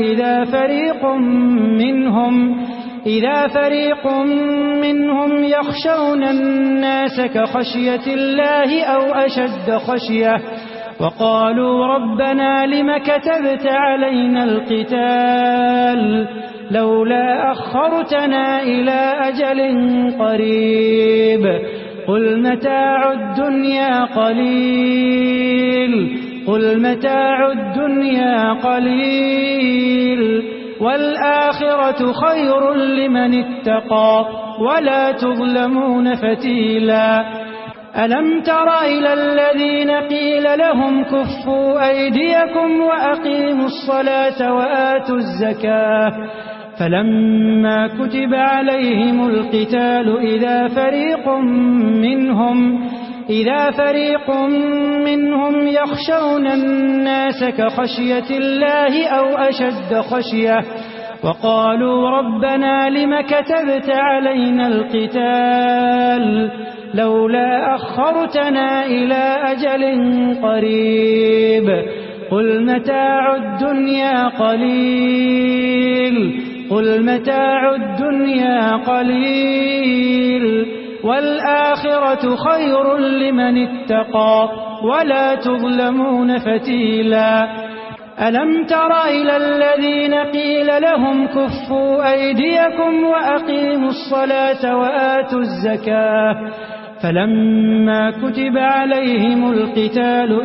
إذا فريق منهم يخشون الناس كخشية الله أو أشد خشية وقالوا ربنا لم كتبت علينا القتال لولا أخرتنا إلى أجل قريب قل متاع الدنيا قليل والآخرة خير لمن اتقى ولا تظلمون فتيلا ألم تر إلى الذين قيل لهم كفوا أيديكم وأقيموا الصلاة وآتوا الزكاة فلما كتب عليهم القتال إذا فريق منهم يخشون الناس كخشية الله أو أشد خشية وقالوا ربنا لم كتبت علينا القتال لولا أخرتنا إلى أجل قريب قل متاع الدنيا قليل والآخرة خير لمن اتقى ولا تظلمون فتيلا ألم تر إلى الذين قيل لهم كفوا أيديكم وأقيموا الصلاة وآتوا الزكاة فلما كتب عليهم القتال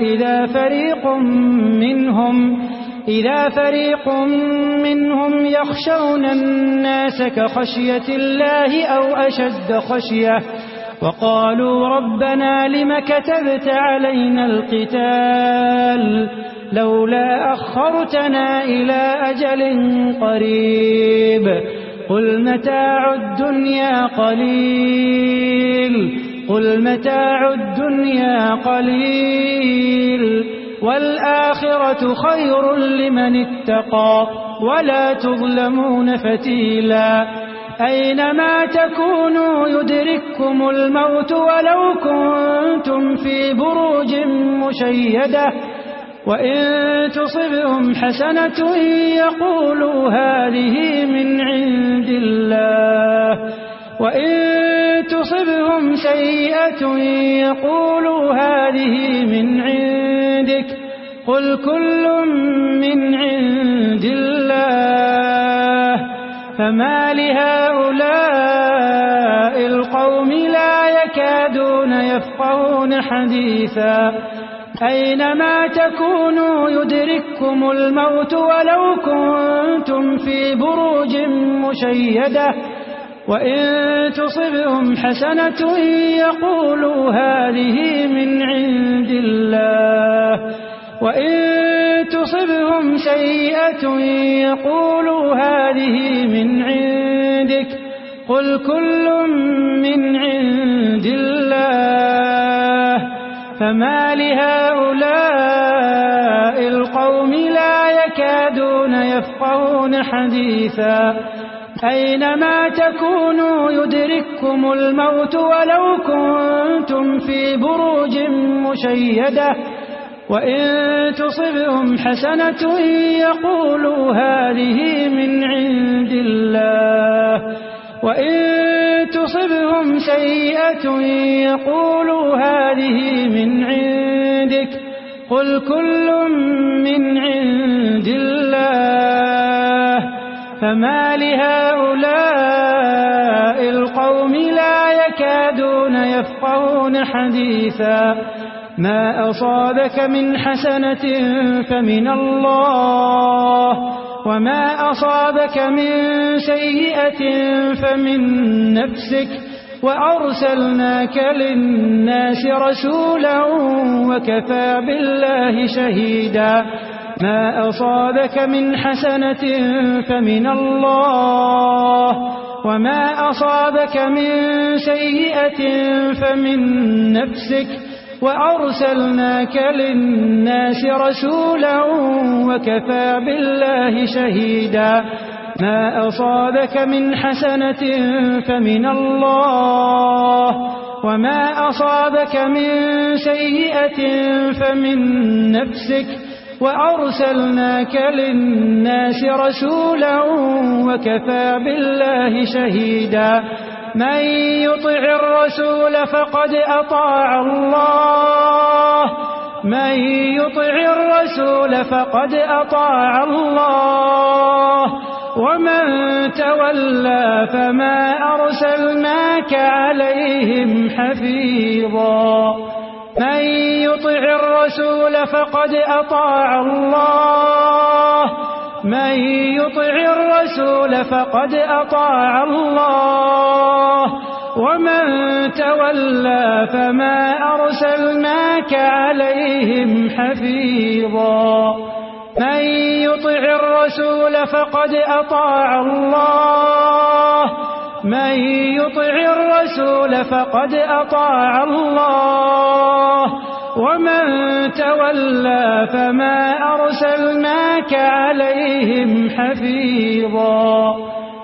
إذا فريق منهم يخشون الناس كخشية الله أو أشد خشية وقالوا ربنا لم كتبت علينا القتال لولا أخرتنا إلى أجل قريب قل متاع الدنيا قليل والآخرة خير لمن اتقى ولا تظلمون فتيلا أينما تكونوا يدرككم الموت ولو كنتم في بروج مشيدة وإن تصبهم حسنة يقولوا هذه من عند الله وإن تصبهم سيئة يقولوا هذه من عندك قل كل من عند الله فما لهؤلاء القوم لا يكادون يفقهون حديثا أينما تكونوا يدرككم الموت ولو كنتم في بروج مشيدة وإن تصبهم حسنة يقولوا هذه من عند الله وإن تصبهم سيئة يقولوا هذه من عندك قل كل من عند الله فما لهؤلاء القوم لا يكادون يفقهون حديثا أينما تكونوا يدرككم الموت ولو كنتم في بروج مشيدة وإن تصبهم حسنة يقولوا هذه من عند الله وإن تصبهم سيئة يقولوا هذه من عندك قل كل من عند الله فما لهؤلاء القوم لا يكادون يفقهون حديثا ما أصابك من حسنة فمن الله وما أصابك من سيئة فمن نفسك وأرسلناك للناس رسولا وكفى بالله شهيدا ما أصابك من حسنة فمن الله وما أصابك من سيئة فمن نفسك وأرسلناك للناس رسولا وكفى بالله شهيدا ما أصابك من حسنة فمن الله وما أصابك من سيئة فمن نفسك وأرسلناك للناس رسولا وكفى بالله شهيدا من يطع الرسول فقد أطاع الله من يطع الرسول فقد أطاع الله ومن تولى فما أرسلناك عليهم حفيظا من يطع الرسول فقد أطاع الله من يطع الرسول فقد أطاع الله ومن تولى فما أرسلناك عليهم حفيظا من يطع الرسول فقد أطاع الله من يطع الرسول فقد أطاع الله ومن تولى فما أرسلناك عليهم حفيظا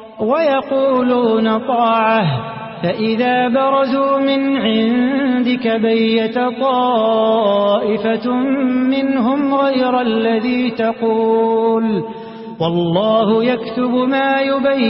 ويقولون طاعة فإذا برزوا من عندك بيت طائفة منهم غير الذي تقول والله يكتب ما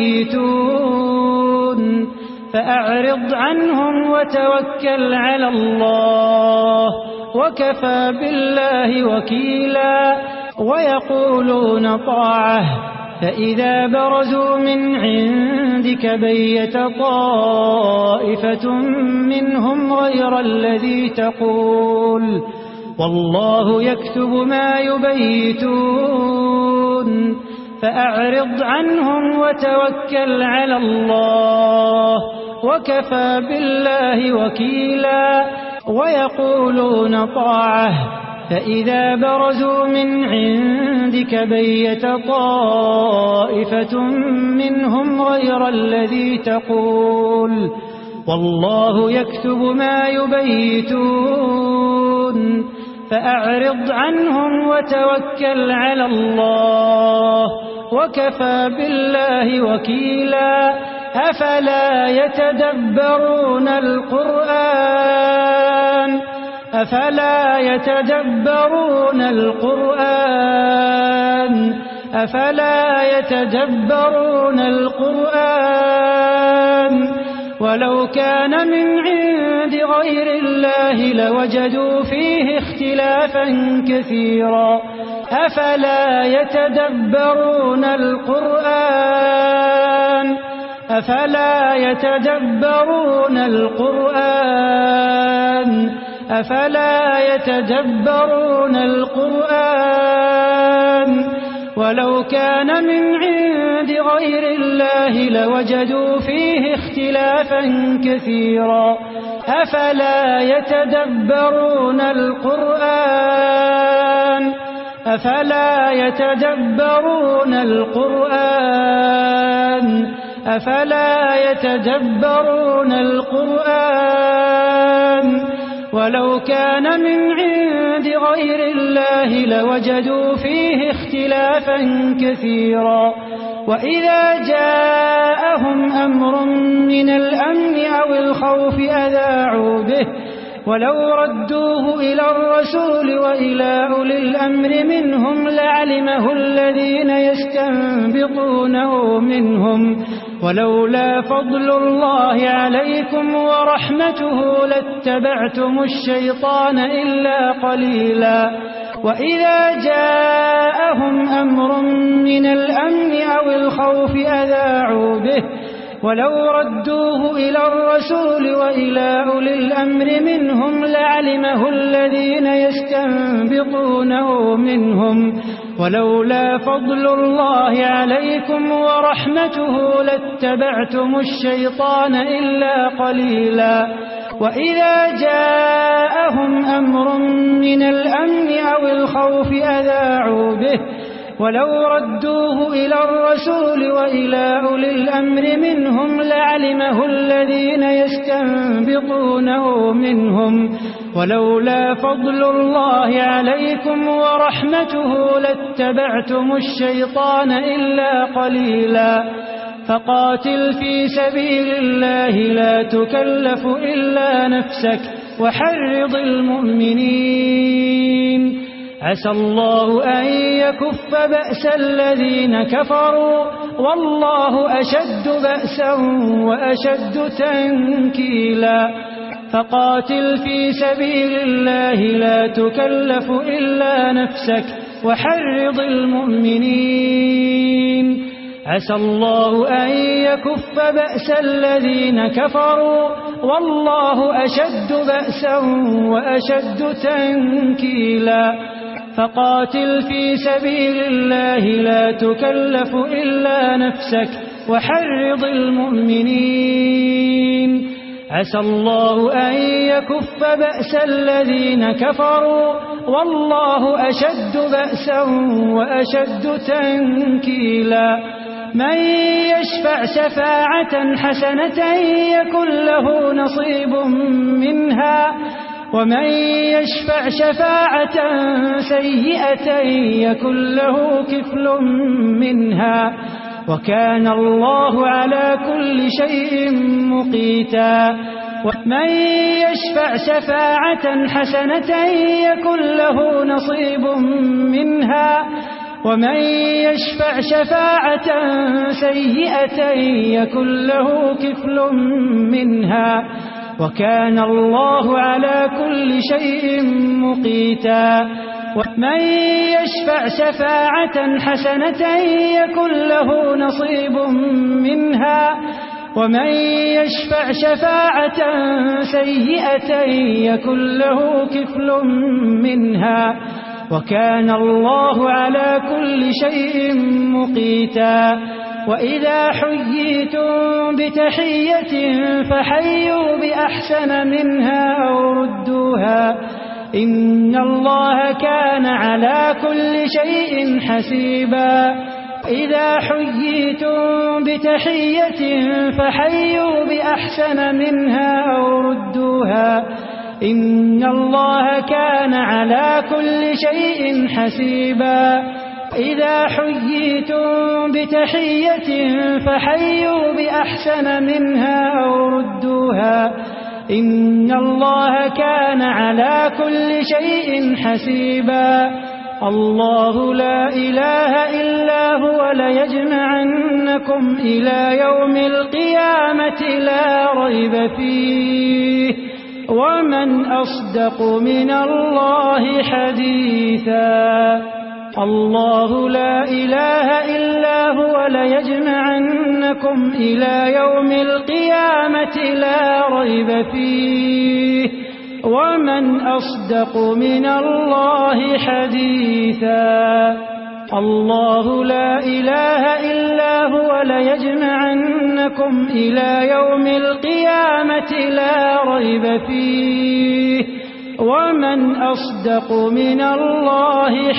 يبيتون فأعرض عنهم وتوكل على الله وكفى بالله وكيلا ويقولون طاعة فإذا برزوا من عندك بيت طائفة منهم غير الذي تقول والله يكتب ما يبيتون فأعرض عنهم وتوكل على الله وكفى بالله وكيلا ويقولون طاعة فإذا برزوا من عندك بيت طائفة منهم غير الذي تقول والله يكتب ما يبيتون فأعرض عنهم وتوكل على الله وكفى بالله وكيلا أفلا يتدبرون القرآن أفلا يتدبرون القرآن أفلا يتدبرون القرآن ولو كان من عند غير الله لوجدوا فيه اختلافا كثيرا أفلا يتدبرون القرآن أفلا يتدبرون القرآن أفلا يتدبرون القرآن ولو كان من عند غير الله لوجدوا فيه اختلافا كثيرا أفلا يتدبرون القرآن أفلا يتدبرون القرآن أفلا يتدبرون القرآن ولو كان من عند غير الله لوجدوا فيه اختلافا كثيرا وإذا جاءهم أمر من الأمن أو الخوف أذاعوا به ولو ردوه إلى الرسول وإلى أولي الأمر منهم لعلمه الذين يستنبطونه منهم ولولا فضل الله عليكم ورحمته لاتبعتم الشيطان إلا قليلا وإذا جاءهم أمر من الأمن أو الخوف أذاعوا به ولو ردوه إلى الرسول وإلى أولي الأمر منهم لعلمه الذين يستنبطونه منهم ولولا فضل الله عليكم ورحمته لاتبعتم الشيطان إلا قليلا وإذا جاءهم أمر من الأمن أو الخوف أذاعوا به ولو ردوه إلى الرسول وإلى أولي الأمر منهم لعلمه الذين يستنبطونه منهم ولولا فضل الله عليكم ورحمته لاتبعتم الشيطان إلا قليلا فقاتل في سبيل الله لا تكلف إلا نفسك وحرض المؤمنين عسى الله أن يكف بأس الذين كفروا والله أشد بأسا وأشد تنكيلا فقاتل في سبيل الله لا تكلف إلا نفسك وحرض المؤمنين عسى الله أن يكف بأس الذين كفروا والله أشد بأسا وأشد تنكيلا فقاتل في سبيل الله لا تكلف إلا نفسك وحرض المؤمنين عسى الله أن يكف بأس الذين كفروا والله أشد بأسا وأشد تنكيلا من يشفع شفاعة حسنة يكن له نصيب منها ومن يشفع شفاعة سيئة يكن له كفل منها وكان الله على كل شيء مقيتا ومن يشفع شفاعة حسنة يكن له نصيب منها ومن يشفع شفاعة سيئة يكن له كفل منها وكان الله على كل شيء مقيتا ومن يشفع شفاعة حسنة يكن له نصيب منها ومن يشفع شفاعة سيئة يكن له كفل منها وكان الله على كل شيء مقيتا وإذا حييتم بتحية فحيوا بأحسن منها أو ردوها إن الله كان على كل شيء حسيبا إذا حييتم بتحية فحيوا بأحسن منها أو ردوها إن الله كان على كل شيء حسيبا وإذا حييتم بتحية فحيوا بأحسن منها أو ردوها إن الله كان على كل شيء حسيبا الله لا إله إلا هو ليجمعنكم إلى يوم القيامة لا ريب فيه ومن أصدق من الله حديثا الله لا إله إلا هو ليجمعنكم إلى يوم القيامة لا ريب فيه ومن أصدق من الله حديثا الله لا إله إلا هو ليجمعنكم إلى يوم القيامة لا ريب فيه ومن أصدق من الله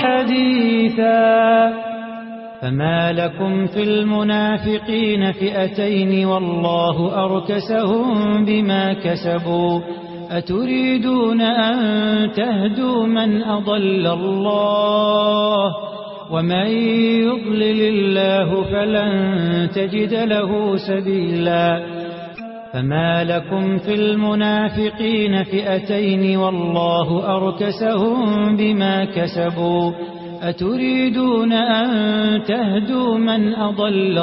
حديثا فما لكم في المنافقين فئتين والله أركسهم بما كسبوا أتريدون أن تهدوا من أضل الله ومن يضلل الله فلن تجد له سبيلا فما لكم في المنافقين فئتين والله أركسهم بما كسبوا أتريدون أن تهدوا من أضل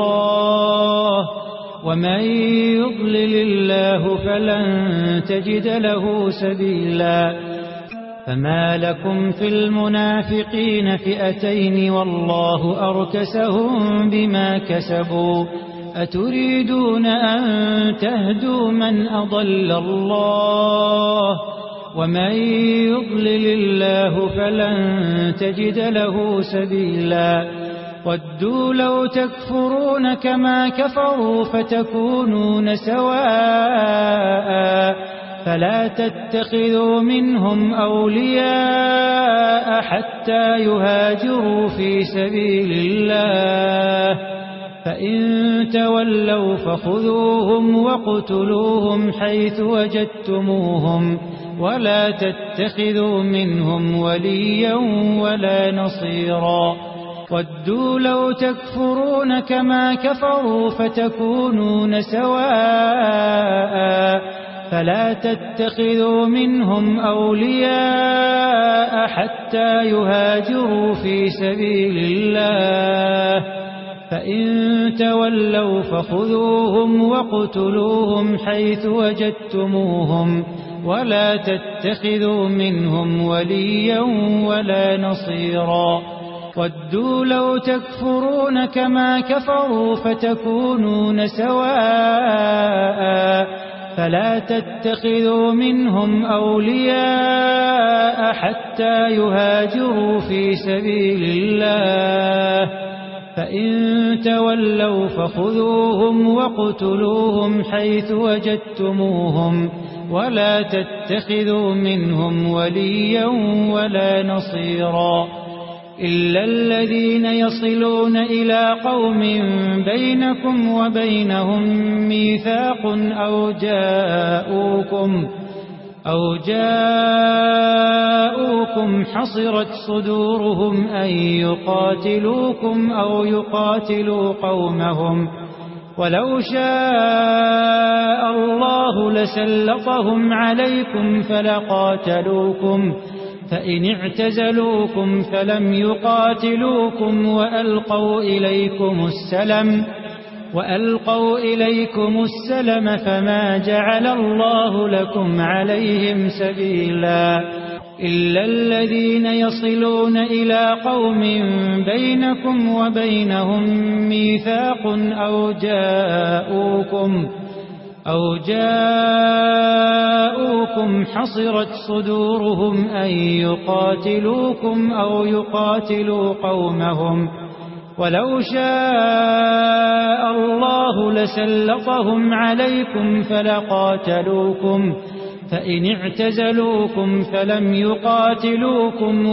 الله ومن يضلل الله فلن تجد له سبيلا فما لكم في المنافقين فئتين والله أركسهم بما كسبوا أتريدون أن تهدوا من أضل الله ومن يضلل الله فلن تجد له سبيلا ودوا لو تكفرون كما كفروا فتكونون سواء فلا تتخذوا منهم أولياء حتى يهاجروا في سبيل الله فإن تولوا فخذوهم وقتلوهم حيث وجدتموهم ولا تتخذوا منهم وليا ولا نصيرا ودوا لو تكفرون كما كفروا فتكونون سواء فلا تتخذوا منهم أولياء حتى يهاجروا في سبيل الله فإن تولوا فخذوهم وقتلوهم حيث وجدتموهم ولا تتخذوا منهم وليا ولا نصيرا ودوا لو تكفرون كما كفروا فتكونون سواء فلا تتخذوا منهم أولياء حتى يهاجروا في سبيل الله فإن تولوا فخذوهم وقتلوهم حيث وجدتموهم ولا تتخذوا منهم وليا ولا نصيرا إلا الذين يصلون إلى قوم بينكم وبينهم ميثاق أو جاءوكم حصرت صدورهم أن يقاتلوكم أو يقاتلوا قومهم ولو شاء الله لسلطهم عليكم فلقاتلوكم فإن اعتزلوكم فلم يقاتلوكم وألقوا إليكم السلم فما جعل الله لكم عليهم سبيلا إلا الذين يصلون إلى قوم بينكم وبينهم ميثاق أو جاءوكم حصرت صدورهم أن يقاتلوكم أو يقاتلوا قومهم ولو شاء الله لسلطهم عليكم فلقاتلوكم فإن اعتزلوكم فلم يقاتلوكم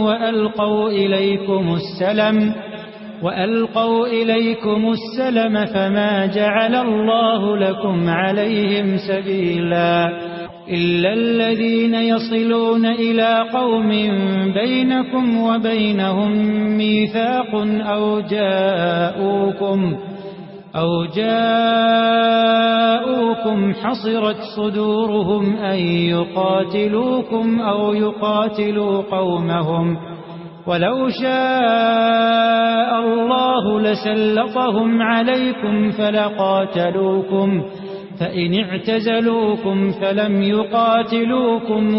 وألقوا إليكم السلم فما جعل الله لكم عليهم سبيلا إلا الذين يصلون إلى قوم بينكم وبينهم ميثاق أو جاءوكم حصرت صدورهم أن يقاتلوكم أو يقاتلوا قومهم ولو شاء الله لسلطهم عليكم فلقاتلوكم فإن اعتزلوكم فلم يقاتلوكم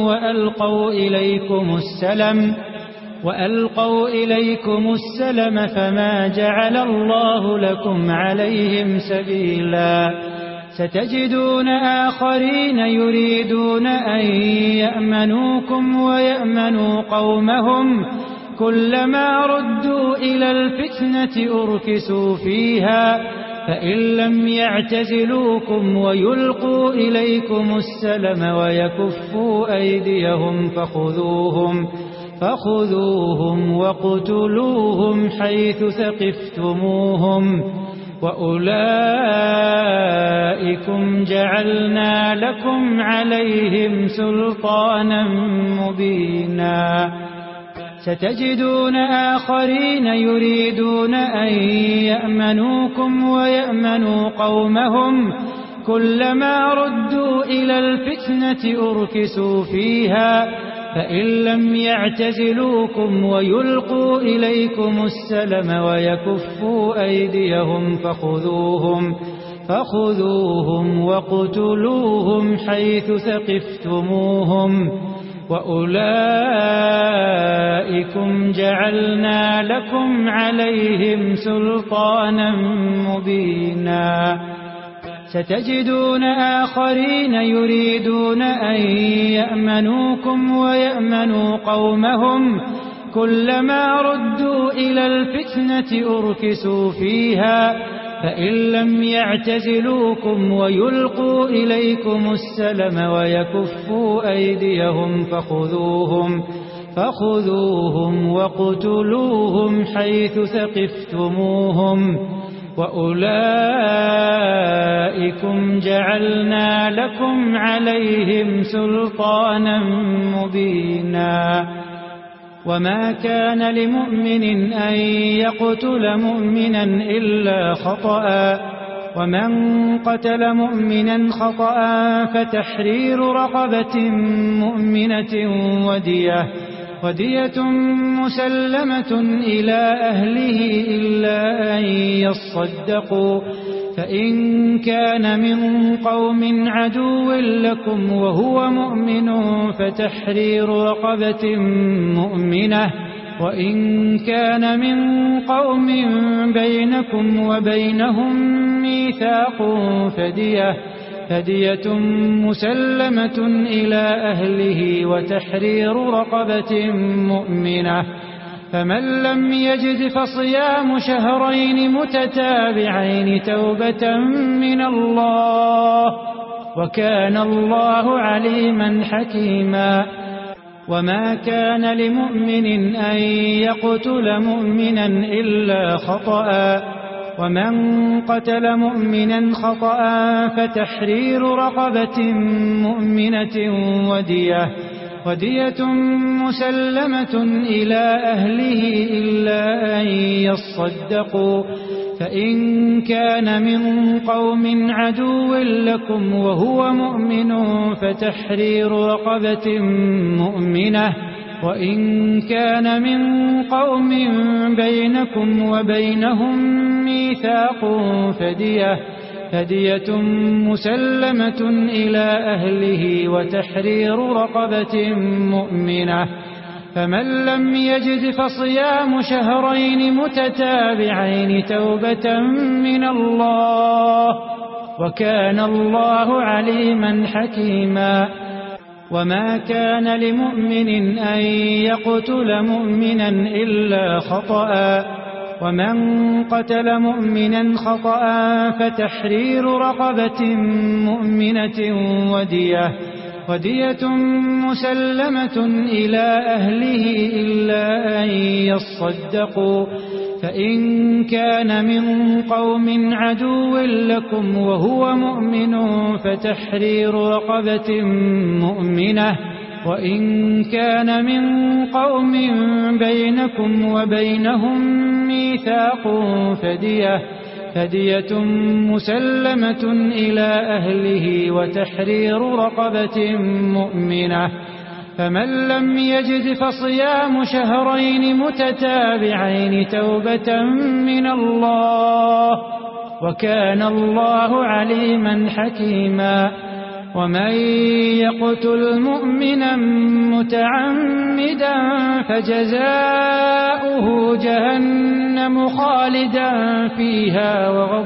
وألقوا إليكم السلم فما جعل الله لكم عليهم سبيلا ستجدون آخرين يريدون أن يأمنوكم ويأمنوا قومهم كلما ردوا إلى الفتنة أركسوا فيها فإن لم يعتزلوكم ويلقوا إليكم السلم ويكفوا أيديهم فخذوهم واقتلوهم حيث ثقفتموهم وأولئكم جعلنا لكم عليهم سلطانا مبينا ستجدون آخرين يريدون أن يأمنوكم ويأمنوا قومهم كلما ردوا إلى الفتنة أركسوا فيها فإن لم يعتزلوكم ويلقوا إليكم السلم ويكفوا أيديهم فخذوهم واقتلوهم حيث ثقفتموهم وأولئكم جعلنا لكم عليهم سلطانا مبينا ستجدون آخرين يريدون أن يأمنوكم ويأمنوا قومهم كلما ردوا إلى الفتنة أركسوا فيها فإن لم يعتزلوكم ويلقوا إليكم السلم ويكفوا أيديهم فخذوهم واقتلوهم حيث ثقفتموهم وأولئكم جعلنا لكم عليهم سلطانا مبينا وما كان لمؤمن أن يقتل مؤمنا إلا خطأ ومن قتل مؤمنا خطأ فتحرير رقبة مؤمنة ودية مسلمة إلى أهله إلا أن يصدقوا فإن كان من قوم عدو لكم وهو مؤمن فتحرير رقبة مؤمنة وإن كان من قوم بينكم وبينهم ميثاق فدية مسلمة إلى أهله وتحرير رقبة مؤمنة فمن لم يجد فصيام شهرين متتابعين توبة من الله وكان الله عليما حكيما وما كان لمؤمن أن يقتل مؤمنا إلا خطأ ومن قتل مؤمنا خطأ فتحرير رقبة مؤمنة ودية مسلمة إلى أهله إلا أن يصدقوا فإن كان من قوم عدو لكم وهو مؤمن فتحرير رقبة مؤمنة وإن كان من قوم بينكم وبينهم ميثاق فدية مسلمة إلى أهله وتحرير رقبة مؤمنة فمن لم يجد فصيام شهرين متتابعين توبة من الله وكان الله عليما حكيما وما كان لمؤمن أن يقتل مؤمنا إلا خطأ ومن قتل مؤمنا خطأ فتحرير رقبة مؤمنة ودية مسلمة إلى أهله إلا أن يصدقوا فإن كان من قوم عدو لكم وهو مؤمن فتحرير رقبة مؤمنة، وإن كان من قوم بينكم وبينهم ميثاق فدية مسلمة إلى أهله وتحرير رقبة مؤمنة، فمن لم يجد فصيام شهرين متتابعين توبة من الله، وكان الله عليما حكيما. ومن يقتل مؤمنا متعمدا فجزاؤه جهنم خالدا فيها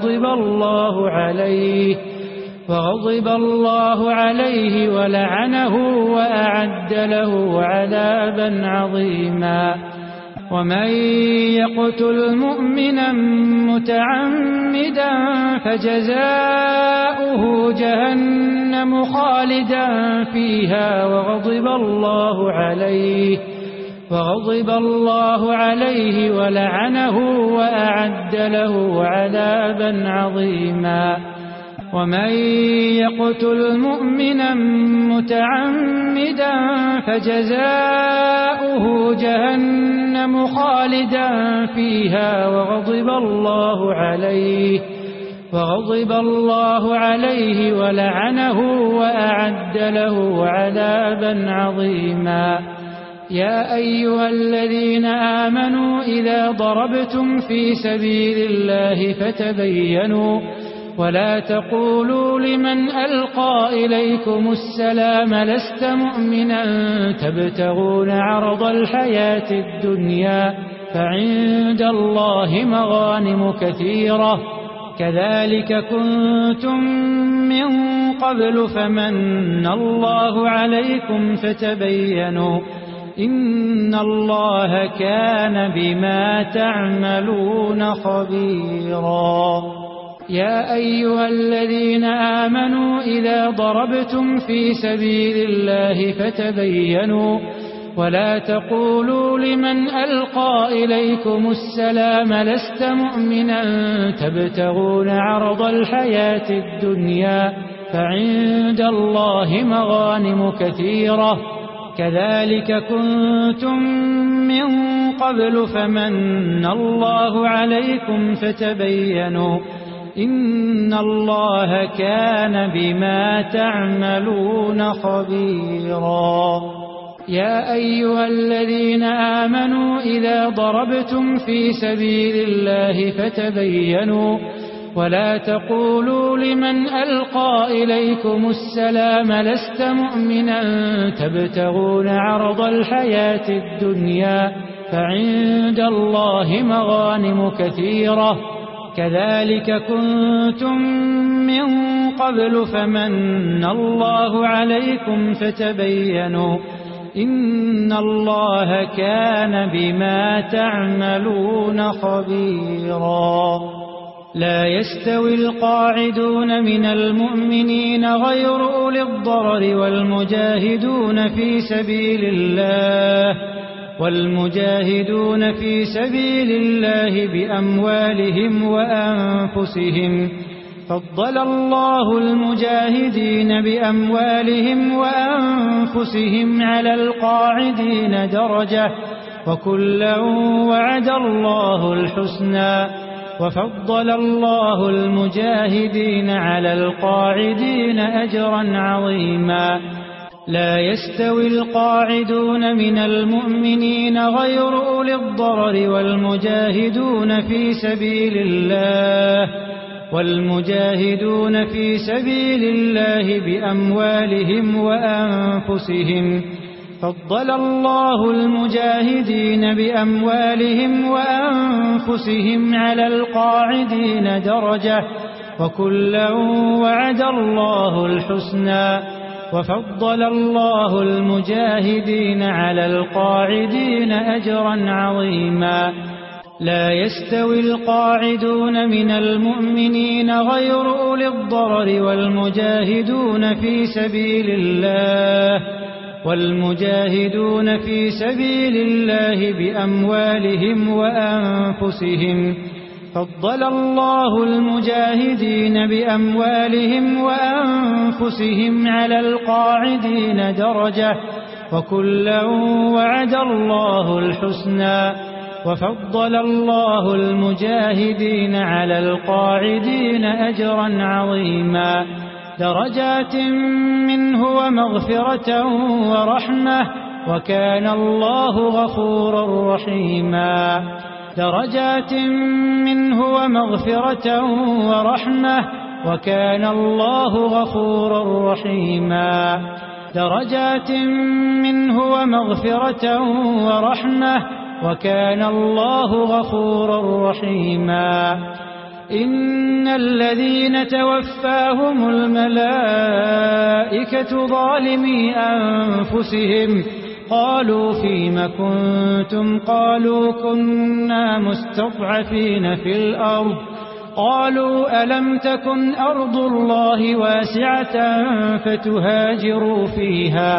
وغضب الله عليه ولعنه وأعد له عذابا عظيما. ومن يقتل مؤمنا متعمدا فجزاؤه جهنم خالدا فيها وغضب الله عليه ولعنه وأعد له عذابا عظيما. ومن يقتل مؤمنا متعمدا فجزاؤه جهنم خالدا فيها وغضب الله عليه ولعنه وأعد له عذابا عظيما. يا أيها الذين آمنوا إذا ضربتم في سبيل الله فتبينوا ولا تقولوا لمن ألقى إليكم السلام لست مؤمنا تبتغون عرض الحياة الدنيا فعند الله مغانم كثيرة كذلك كنتم من قبل فمن الله عليكم فتبينوا إن الله كان بما تعملون خبيرا. يا أيها الذين آمنوا إذا ضربتم في سبيل الله فتبينوا ولا تقولوا لمن ألقى إليكم السلام لست مؤمنا تبتغون عرض الحياة الدنيا فعند الله مغانم كثيرة كذلك كنتم من قبل فمن الله عليكم فتبينوا إن الله كان بما تعملون خبيرا. يا أيها الذين آمنوا إذا ضربتم في سبيل الله فتبينوا ولا تقولوا لمن ألقى إليكم السلام لست مؤمنا تبتغون عرض الحياة الدنيا فعند الله مغانم كثيرة كذلك كنتم من قبل فمن الله عليكم فتبينوا إن الله كان بما تعملون خبيرا. لا يستوي القاعدون من المؤمنين غير أولي الضرر والمجاهدون في سبيل الله بأموالهم وأنفسهم فضل الله المجاهدين بأموالهم وأنفسهم على القاعدين درجة وكلا وعد الله الحسنى وفضل الله المجاهدين على القاعدين أجرا عظيما. لا يستوي القاعدون من المؤمنين غير أولي الضرر والمجاهدون في سبيل الله بأموالهم وأنفسهم فضل الله المجاهدين بأموالهم وأنفسهم على القاعدين درجة وكلا وعد الله الحسنى وفضل الله المجاهدين على القاعدين أجرا عظيما. لا يستوي القاعدون من المؤمنين غير أولي الضرر والمجاهدون في سبيل والمجاهدون في سبيل الله بأموالهم وأنفسهم. فضل الله المجاهدين بأموالهم وأنفسهم على القاعدين درجة، وكلا وعد الله الحسنى. وفضل الله المجاهدين على القاعدين أجرا عظيما، درجات منه ومغفرة ورحمة، وكان الله غفورا رحيما. درجات منه ومغفرة ورحمة، وكان الله غفورا رحيما. درجات منه ومغفرة ورحمة، وكان الله غفورا رحيما. إن الذين توفاهم الملائكة ظالمي أنفسهم قالوا فيم كنتم؟ قالوا كنا مستضعفين في الأرض. قالوا ألم تكن أرض الله واسعة فتهاجروا فيها؟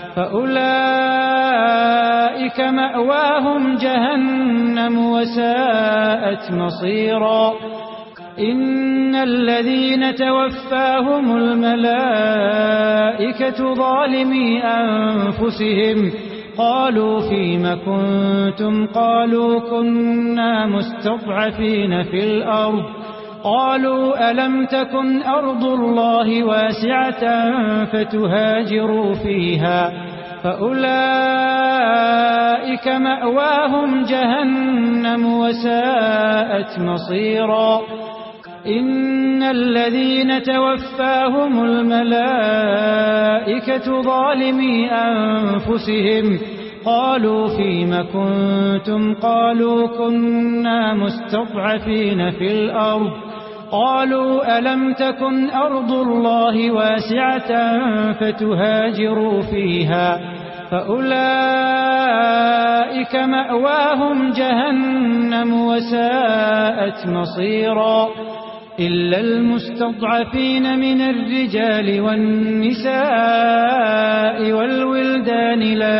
فأولئك مأواهم جهنم وساءت مصيرا. إن الذين توفاهم الملائكة ظالمي أنفسهم قالوا فيم كنتم؟ قالوا كنا مستضعفين في الأرض. قالوا ألم تكن أرض الله واسعة فتهاجروا فيها؟ فأولئك مأواهم جهنم وساءت مصيرا. إن الذين توفاهم الملائكة ظالمي أنفسهم قالوا فيم كنتم؟ قالوا كنا مستضعفين في الأرض. قالوا ألم تكن أرض الله واسعة فتهاجروا فيها؟ فأولئك مأواهم جهنم وساءت مصيرا. إلا المستضعفين من الرجال والنساء والولدان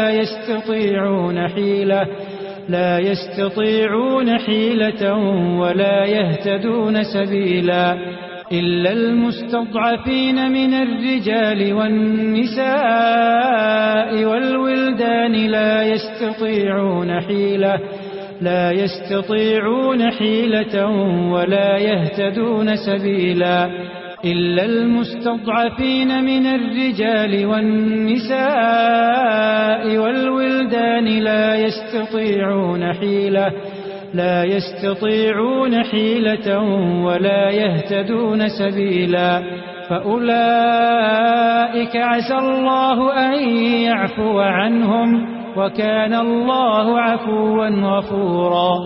لا يستطيعون حيلة ولا يهتدون سبيلا. إلا المستضعفين من الرجال والنساء والولدان لا يستطيعون حيلة ولا يهتدون سبيلا. إلا المستضعفين من الرجال والنساء والولدان لا يستطيعون حيلة ولا يهتدون سبيلا. فأولئك عسى الله أن يعفو عنهم، وكان الله عفوا غفورا.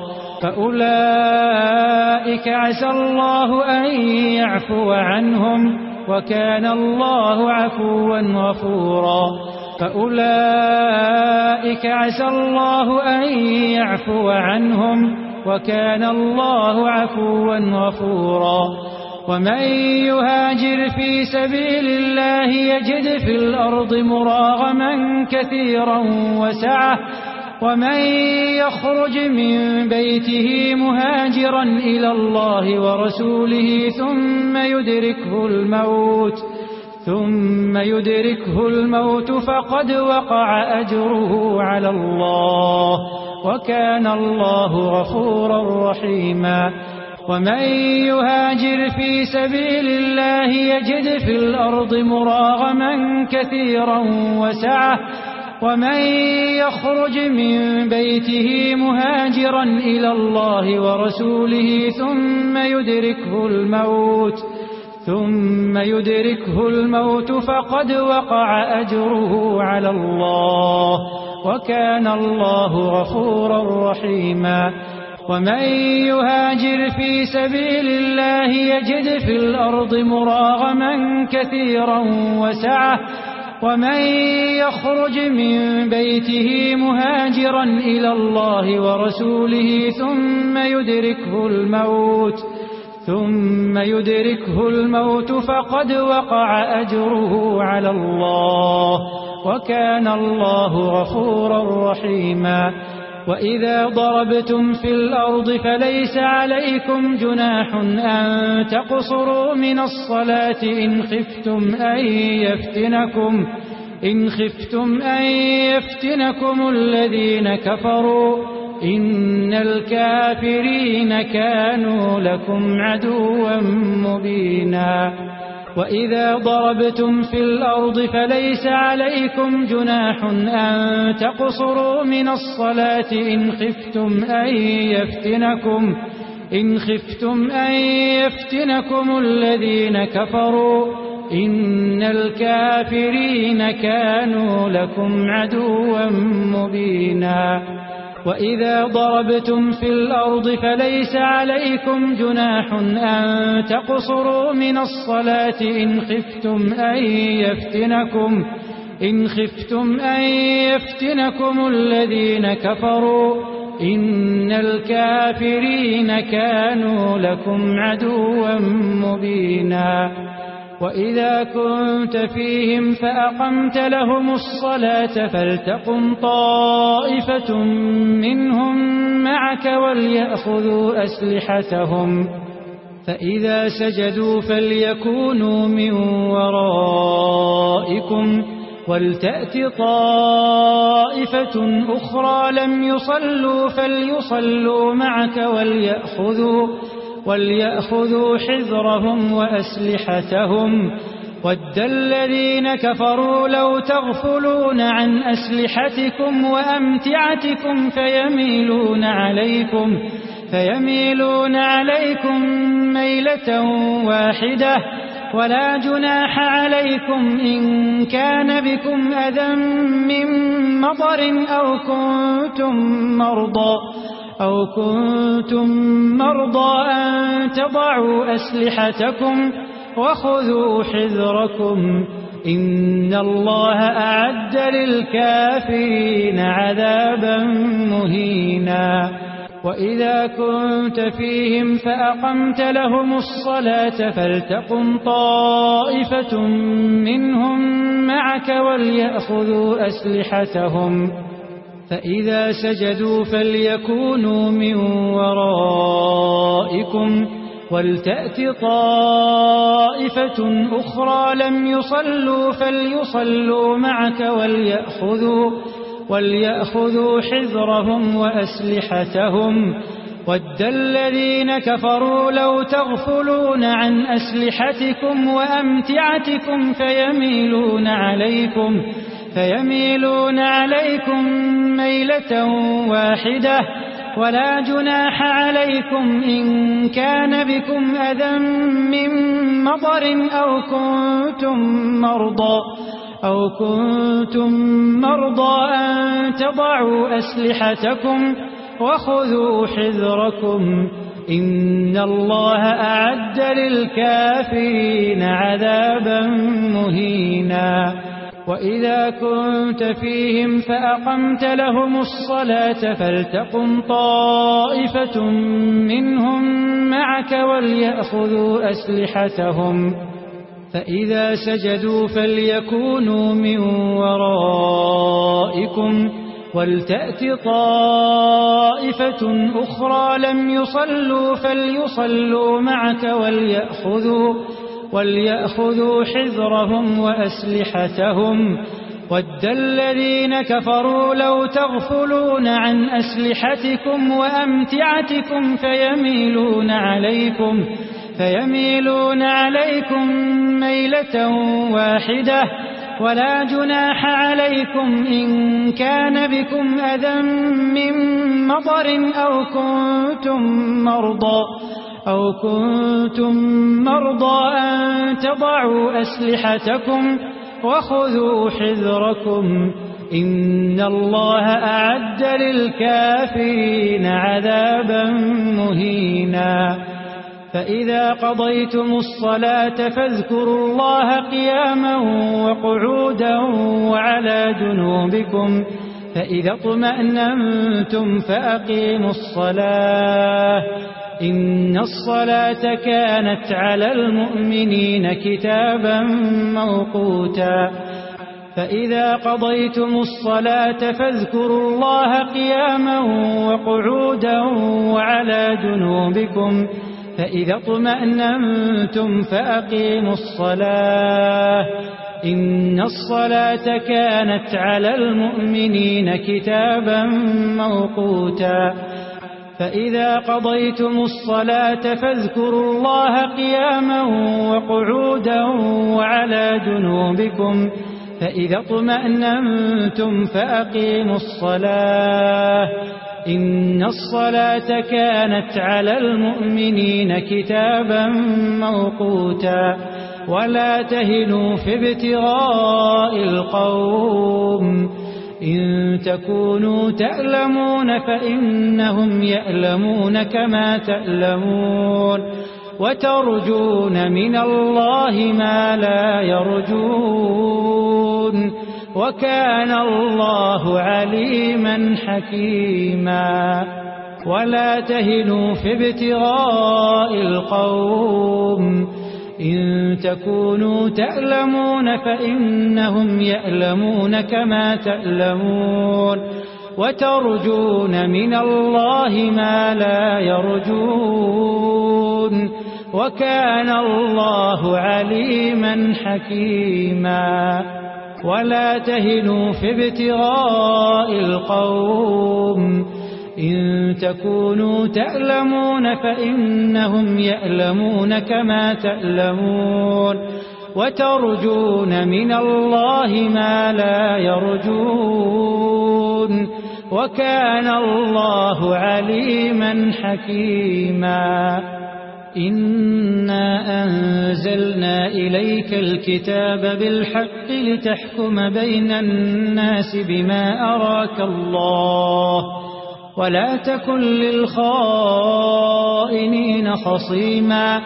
فأولئك عسى الله أن يعفو عنهم، وكان الله عفوا غفورا. فأولئك عسى الله أن يعفو عنهم، وكان الله عفوا غفورا. ومن يهاجر في سبيل الله يجد في الأرض مراغما كثيرا وسعة، ومن يخرج من بيته مهاجرا إلى الله ورسوله ثم يدركه الموت فقد وقع أجره على الله، وكان الله غفورا رحيما. ومن يهاجر في سبيل الله يجد في الأرض مراغما كثيرا وسعة، ومن يخرج من بيته مهاجرا إلى الله ورسوله ثم يدركه الموت، ثم يدركه الموت فقد وقع أجره على الله، وكان الله غفورا رحيما. ومن يهاجر في سبيل الله يجد في الأرض مراغما كثيرا وسعة، ومن يخرج من بيته مهاجرا إلى الله ورسوله ثم يدركه الموت ثم يدركه الموت فقد وقع أجره على الله، وكان الله غفورا رحيما. ومن يهاجر في سبيل الله يجد في الأرض مراغما كثيرا وسعة، ومن يخرج من بيته مهاجرا إلى الله ورسوله ثم يدركه الموت فقد وقع أجره على الله، وكان الله غفورا رحيما وإذا ضربتم في الأرض فليس عليكم جناح أن تقصروا من الصلاة إن خفتم أن يفتنكم الذين كفروا إن الكافرين كانوا لكم عدوا مبينا وإذا ضربتم في الأرض فليس عليكم جناح أن تقصروا من الصلاة إن خفتم أن يفتنكم الذين كفروا إن الكافرين كانوا لكم عدوا مبينا وإذا ضربتم في الأرض فليس عليكم جناح أن تقصروا من الصلاة إن خفتم أن يفتنكم الذين كفروا إن الكافرين كانوا لكم عدوا مبينا وإذا كنت فيهم فأقمت لهم الصلاة فلتقم طائفة منهم معك وليأخذوا أسلحتهم فإذا سجدوا فليكونوا من ورائكم ولتأت طائفة أخرى لم يصلوا فليصلوا معك وليأخذوا حذرهم وأسلحتهم ود الذين كفروا لو تغفلون عن أسلحتكم وأمتعتكم فيميلون عليكم ميلة واحدة ولا جناح عليكم إن كان بكم أذى من مطر أو كنتم مرضى أن تضعوا أسلحتكم وخذوا حذركم إن الله أعد للكافرين عذابا مهينا وإذا كنت فيهم فأقمت لهم الصلاة فلتقم طائفة منهم معك وليأخذوا أسلحتهم فإذا سجدوا فليكونوا من ورائكم ولتأت طائفة أخرى لم يصلوا فليصلوا معك وليأخذوا حذرهم وأسلحتهم ود الذين كفروا لو تغفلون عن أسلحتكم وأمتعتكم فيميلون عليكم ميلة واحدة ولا جناح عليكم إن كان بكم أذى من مطر أو كنتم مرضى أن تضعوا أسلحتكم وخذوا حذركم إن الله أعد للكافرين عذابا مهينا وإذا كنت فيهم فأقمت لهم الصلاة فلتقم طائفة منهم معك وليأخذوا أسلحتهم فإذا سجدوا فليكونوا من ورائكم ولتأت طائفة أخرى لم يصلوا فليصلوا معك وليأخذوا حذرهم وأسلحتهم ود الذين كفروا لو تغفلون عن أسلحتكم وأمتعتكم فيميلون عليكم ميلة واحدة ولا جناح عليكم إن كان بكم أذى من مطر أو كنتم مرضى أن تضعوا أسلحتكم وخذوا حذركم إن الله أعد للكافرين عذابا مهينا فإذا قضيتم الصلاة فاذكروا الله قياما وقعودا وعلى جنوبكم فإذا اطمأننتم فأقيموا الصلاة إن الصلاة كانت على المؤمنين كتابا موقوتا فإذا قضيتم الصلاة فاذكروا الله قياما وقعودا وعلى جنوبكم فإذا اطمأننتم فأقيموا الصلاة إن الصلاة كانت على المؤمنين كتابا موقوتا فإذا قضيتم الصلاة فاذكروا الله قياما وقعودا وعلى جنوبكم فإذا اطمأننتم فأقيموا الصلاة إن الصلاة كانت على المؤمنين كتابا موقوتا ولا تهنوا في ابتغاء القوم إن تكونوا تألمون فإنهم يألمون كما تألمون وترجون من الله ما لا يرجون وكان الله عليما حكيما ولا تهنوا في ابتغاء القوم إن تكونوا تألمون فإنهم يألمون كما تألمون وترجون من الله ما لا يرجون وكان الله عليما حكيما ولا تهنوا في ابتغاء القوم إن تكونوا تألمون فإنهم يألمون كما تألمون وترجون من الله ما لا يرجون وكان الله عليما حكيما إنا أنزلنا إليك الكتاب بالحق لتحكم بين الناس بما أراك الله ولا تكن للخائنين خصيما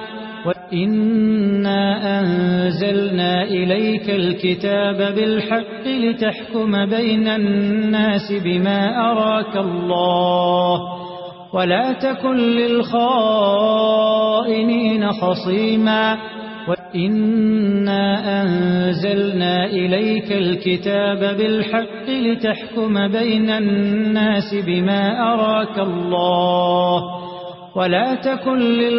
إنا أنزلنا إليك الكتاب بالحق لتحكم بين الناس بما أراك الله ولا تكن للخائنين خصيما إنا أنزلنا إليك الكتاب بالحق لتحكم بين الناس بما أراك الله ولا تكن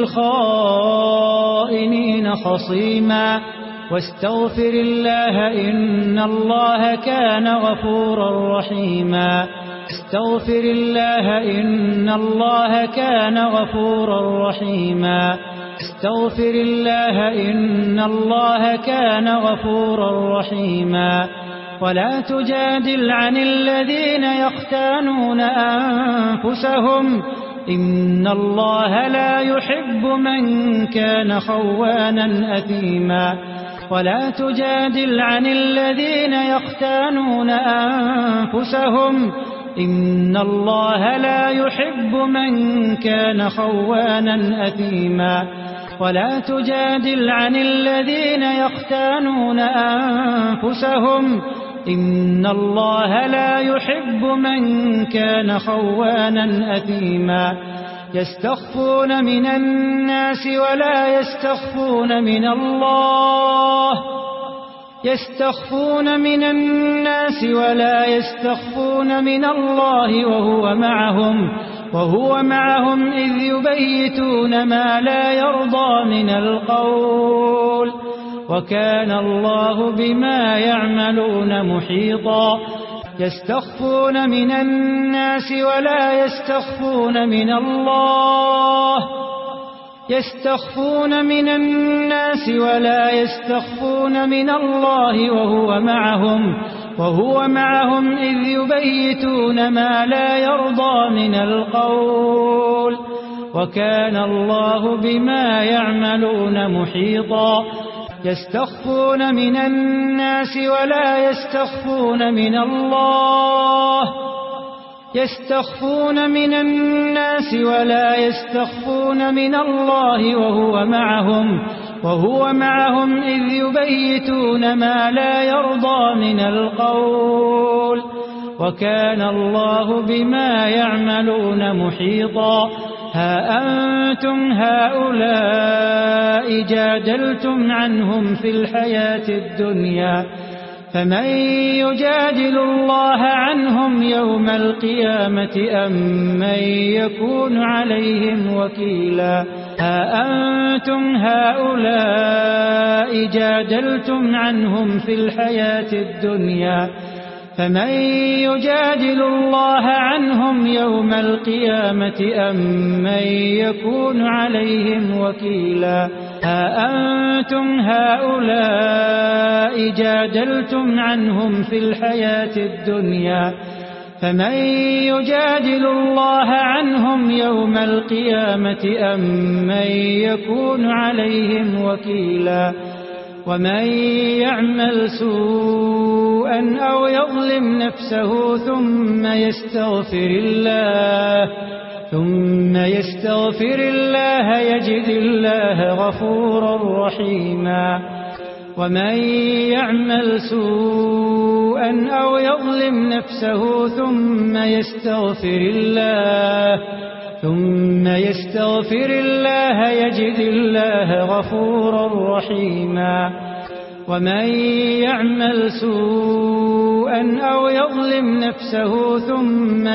للخائنين خصيما واستغفر الله إن الله كان غفورا رحيما استغفر الله إن الله كان غفورا رحيما استغفر الله إن الله كان غفورا رحيما ولا تجادل عن الذين يختانون أنفسهم إن الله لا يحب من كان خوانا أثيما ولا تجادل عن الذين يختانون أنفسهم إن الله لا يحب من كان خوانا أثيما ولا تجادل عن الذين يختانون أنفسهم إن الله لا يحب من كان خوانا أثيما يستخفون من الناس ولا يستخفون من الله يستخفون من الناس ولا يستخفون من الله وهو معهم إذ يبيتون ما لا يرضى من القول وكان الله بما يعملون محيطا يستخفون من الناس ولا يستخفون من الله يستخفون من الناس ولا يستخفون من الله وهو معهم إذ يبيتون ما لا يرضى من القول وكان الله بما يعملون محيطا يستخفون من الناس ولا يستخفون من الله يستخفون من الناس ولا يستخفون من الله وهو معهم إذ يبيتون ما لا يرضى من القول وكان الله بما يعملون محيطا ها أنتم هؤلاء جادلتم عنهم في الحياة الدنيا فمن يجادل الله عنهم يوم القيامة أم من يكون عليهم وكيلا ها أنتم هؤلاء جادلتم عنهم في الحياة الدنيا فمن يجادل الله عنهم يوم القيامة أم من يكون عليهم وكيلا ها أنتم هؤلاء جادلتم عنهم في الحياة الدنيا فمن يجادل الله عنهم يوم القيامة أم من يكون عليهم وكيلا ومن يعمل سوءا أو يظلم نفسه ثم يستغفر الله يجد الله غفورا رحيما ومن يعمل سوءا أو يظلم نفسه ثم يستغفر الله يجد الله غفورا رحيما ومن يعمل سوءا أو يظلم نفسه ثم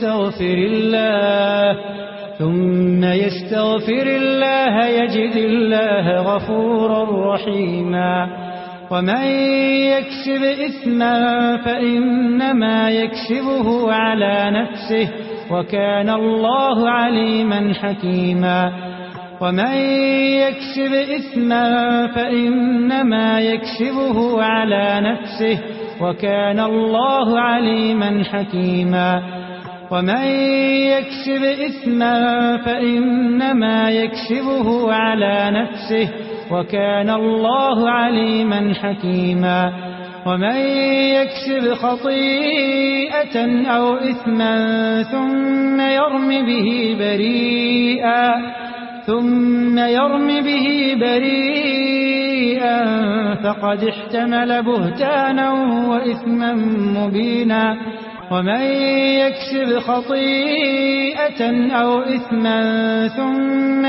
يستغفر الله يجد الله غفورا رحيما ومن يكسب إثما فإنما يكسبه على نفسه وكان الله عليما حكيما ومن يكسب إثما فإنما يكسبه على نفسه وكان الله عليما حكيما ومن يكسب إثما فإنما يكسبه على نفسه وكان الله عليما حكيما ومن يكسب خطيئة أو إثما ثم يرم به بريئا فقد احتمل بهتانا وإثما مبينا ومن يكسب خطيئة أو إثما ثم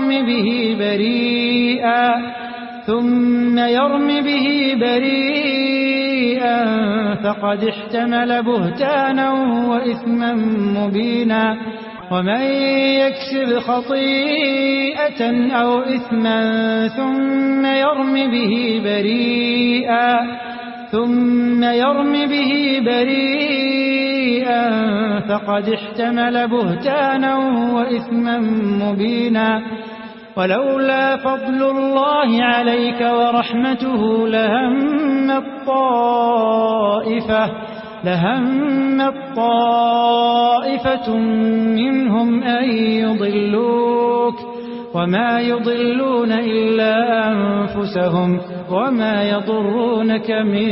يرم به بريئا فقد احتمل بهتانا وإثما مبينا ومن يكسب خطيئة أو إثما ثم يرم به بريئا فقد احتمل بهتانا وإثما مبينا ولولا فضل الله عليك ورحمته لهمت طائفة منهم أن يضلوك وما يضلون إلا أنفسهم وما يضرونك من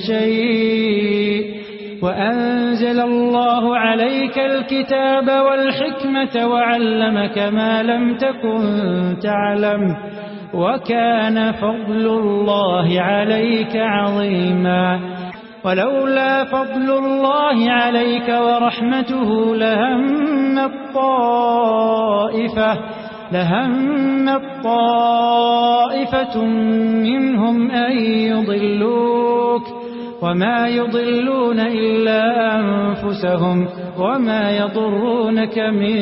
شيء وأنزل الله عليك الكتاب والحكمة وعلمك ما لم تكن تعلم وكان فضل الله عليك عظيما ولولا فضل الله عليك ورحمته لهمت طائفة منهم أن يضلوك وما يضلون إلا أنفسهم وما يضرونك من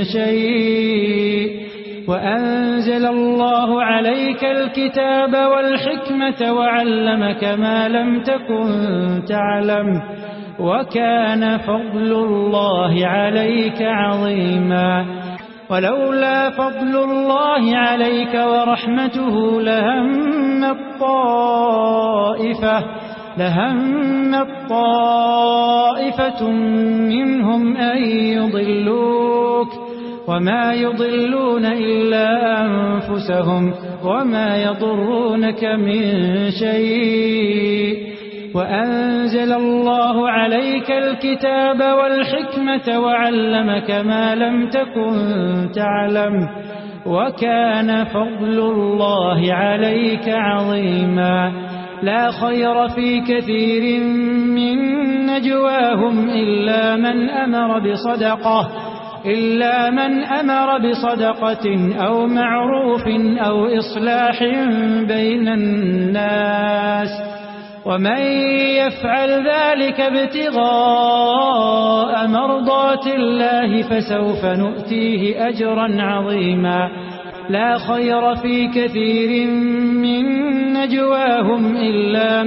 شيء وأنزل الله عليك الكتاب والحكمة وعلمك ما لم تكن تعلم وكان فضل الله عليك عظيما ولولا فضل الله عليك ورحمته لهمت طائفة منهم أن يضلوك وما يضلون إلا أنفسهم وما يضرونك من شيء وأنزل الله عليك الكتاب والحكمة وعلمك ما لم تكن تعلم وكان فضل الله عليك عظيما لا خير في كثير من نجواهم إلا من أمر بصدقة أو معروف أو إصلاح بين الناس ومن يفعل ذلك ابتغاء مرضات الله فسوف نؤتيه أجرا عظيما لا خير في كثير من نجواهم إلا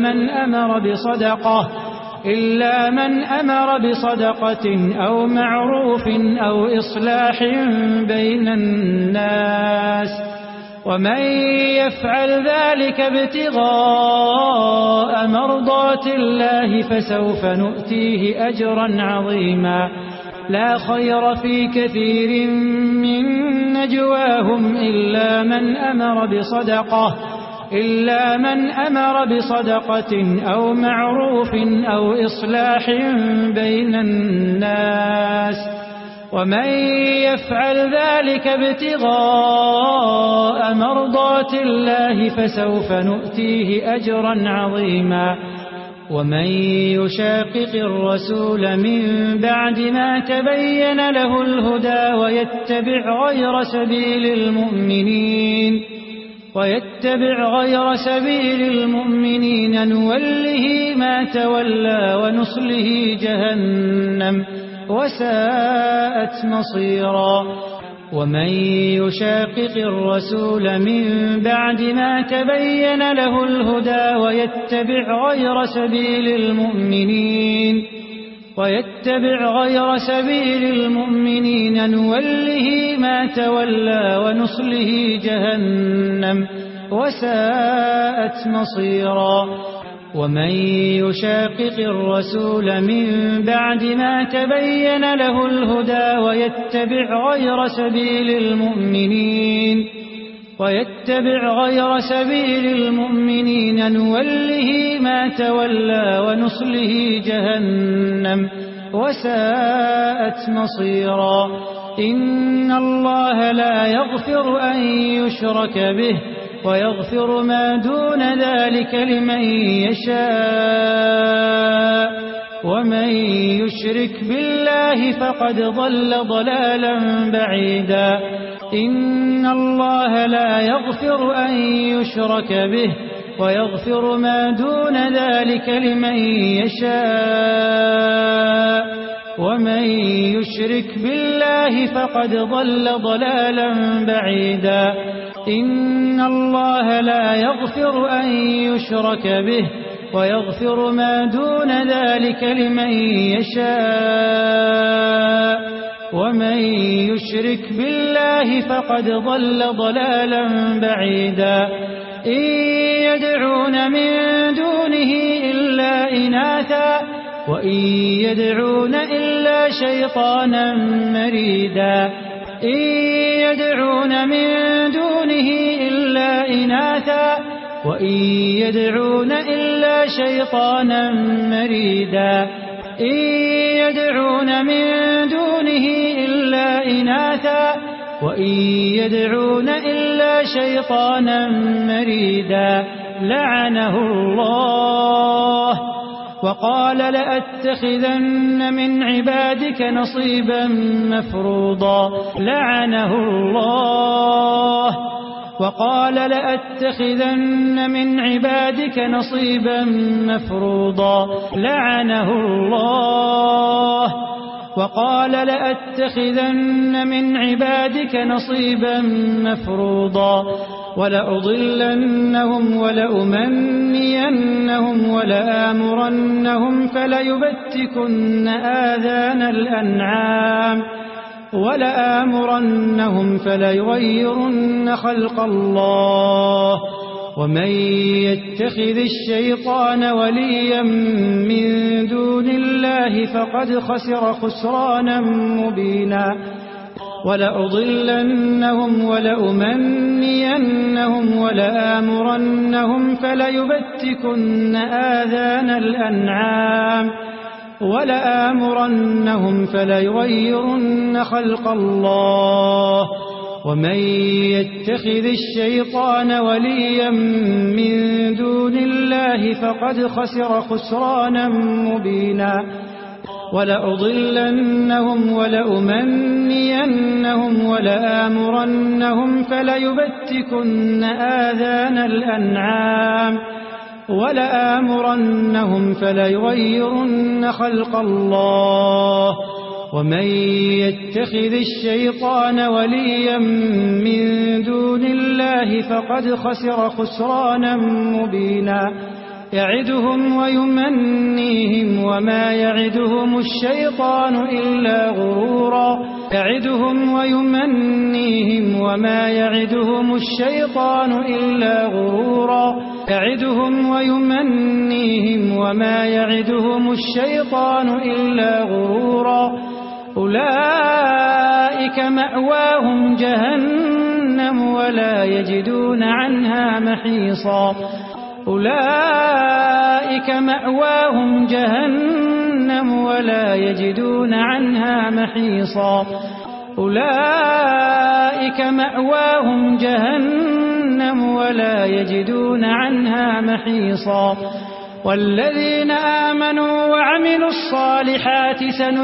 من أمر بصدقة أو معروف أو إصلاح بين الناس ومن يفعل ذلك ابتغاء مرضات الله فسوف نؤتيه أجرا عظيما لا خير في كثير من نجواهم إلا من أمر بصدقة أو معروف أو إصلاح بين الناس ومن يفعل ذلك ابتغاء مرضات الله فسوف نؤتيه أجرا عظيما ومن يشاقق الرسول من بعد ما تبين له الهدى ويتبع غير سبيل المؤمنين نوله ما تولى ونصله جهنم وساءت مصيرا ومن يشاقق الرسول من بعد ما تبين له الهدى ويتبع غير سبيل المؤمنين نوله ما تولى ونصله جهنم وساءت مصيرا ومن يشاقق الرسول من بعد ما تبين له الهدى ويتبع غير سبيل المؤمنين نوله ما تولى ونصله جهنم وساءت مصيرا إن الله لا يغفر أن يشرك به ويغفر ما دون ذلك لمن يشاء ومن يشرك بالله فقد ضل ضلالا بعيدا إن الله لا يغفر أن يشرك به ويغفر ما دون ذلك لمن يشاء ومن يشرك بالله فقد ضل ضلالا بعيدا إن الله لا يغفر أن يشرك به ويغفر ما دون ذلك لمن يشاء ومن يشرك بالله فقد ضل ضلالا بعيدا إن يدعون من دونه إلا إناثا وإن يدعون إلا شيطانا مريدا إن يدعون من دونه إلا إناثا وإن يدعون إلا شيطانا مريدا إن يدعون من دونه إلا إناثا وإن يدعون إلا شيطانا مريدا لعنه الله وقال لأتخذن من عبادك نصيبا مفروضا لعنه الله وقال لأتخذن من عبادك نصيبا مفروضا لعنه الله وقال لأتخذن من عبادك نصيبا مفروضا ولأضلنهم ولأمنينهم ولآمرنهم فليغيرن خلق الله ومن يتخذ الشيطان وليا من دون الله فقد خسر خسرانا مبينا ولأضلنهم ولأمنينهم ولآمرنهم فليغيرن خلق الله ومن يتخذ الشيطان وليا من دون الله فقد خسر خسرانا مبينا ولأضلنهم ولأمنينهم ولآمرنهم فليبتكن آذان الأنعام ولآمرنهم فليغيرن خلق الله ومن يتخذ الشيطان وليا من دون الله فقد خسر خسرانا مبينا يعدهم ويمنيهم وما يعدهم الشيطان إلا غرورا يعدهم ويمنيهم وما يعدهم الشيطان إلا غرورا يعدهم ويمنيهم وما يعدهم الشيطان إلا غرورا أولئك مأواهم جهنم ولا يجدون عنها محيصا أولئك مأواهم جهنم ولا يجدون عنها محيصا أولئك مأواهم جهنم ولا يجدون عنها محيصا والذين آمنوا وعملوا الصالحات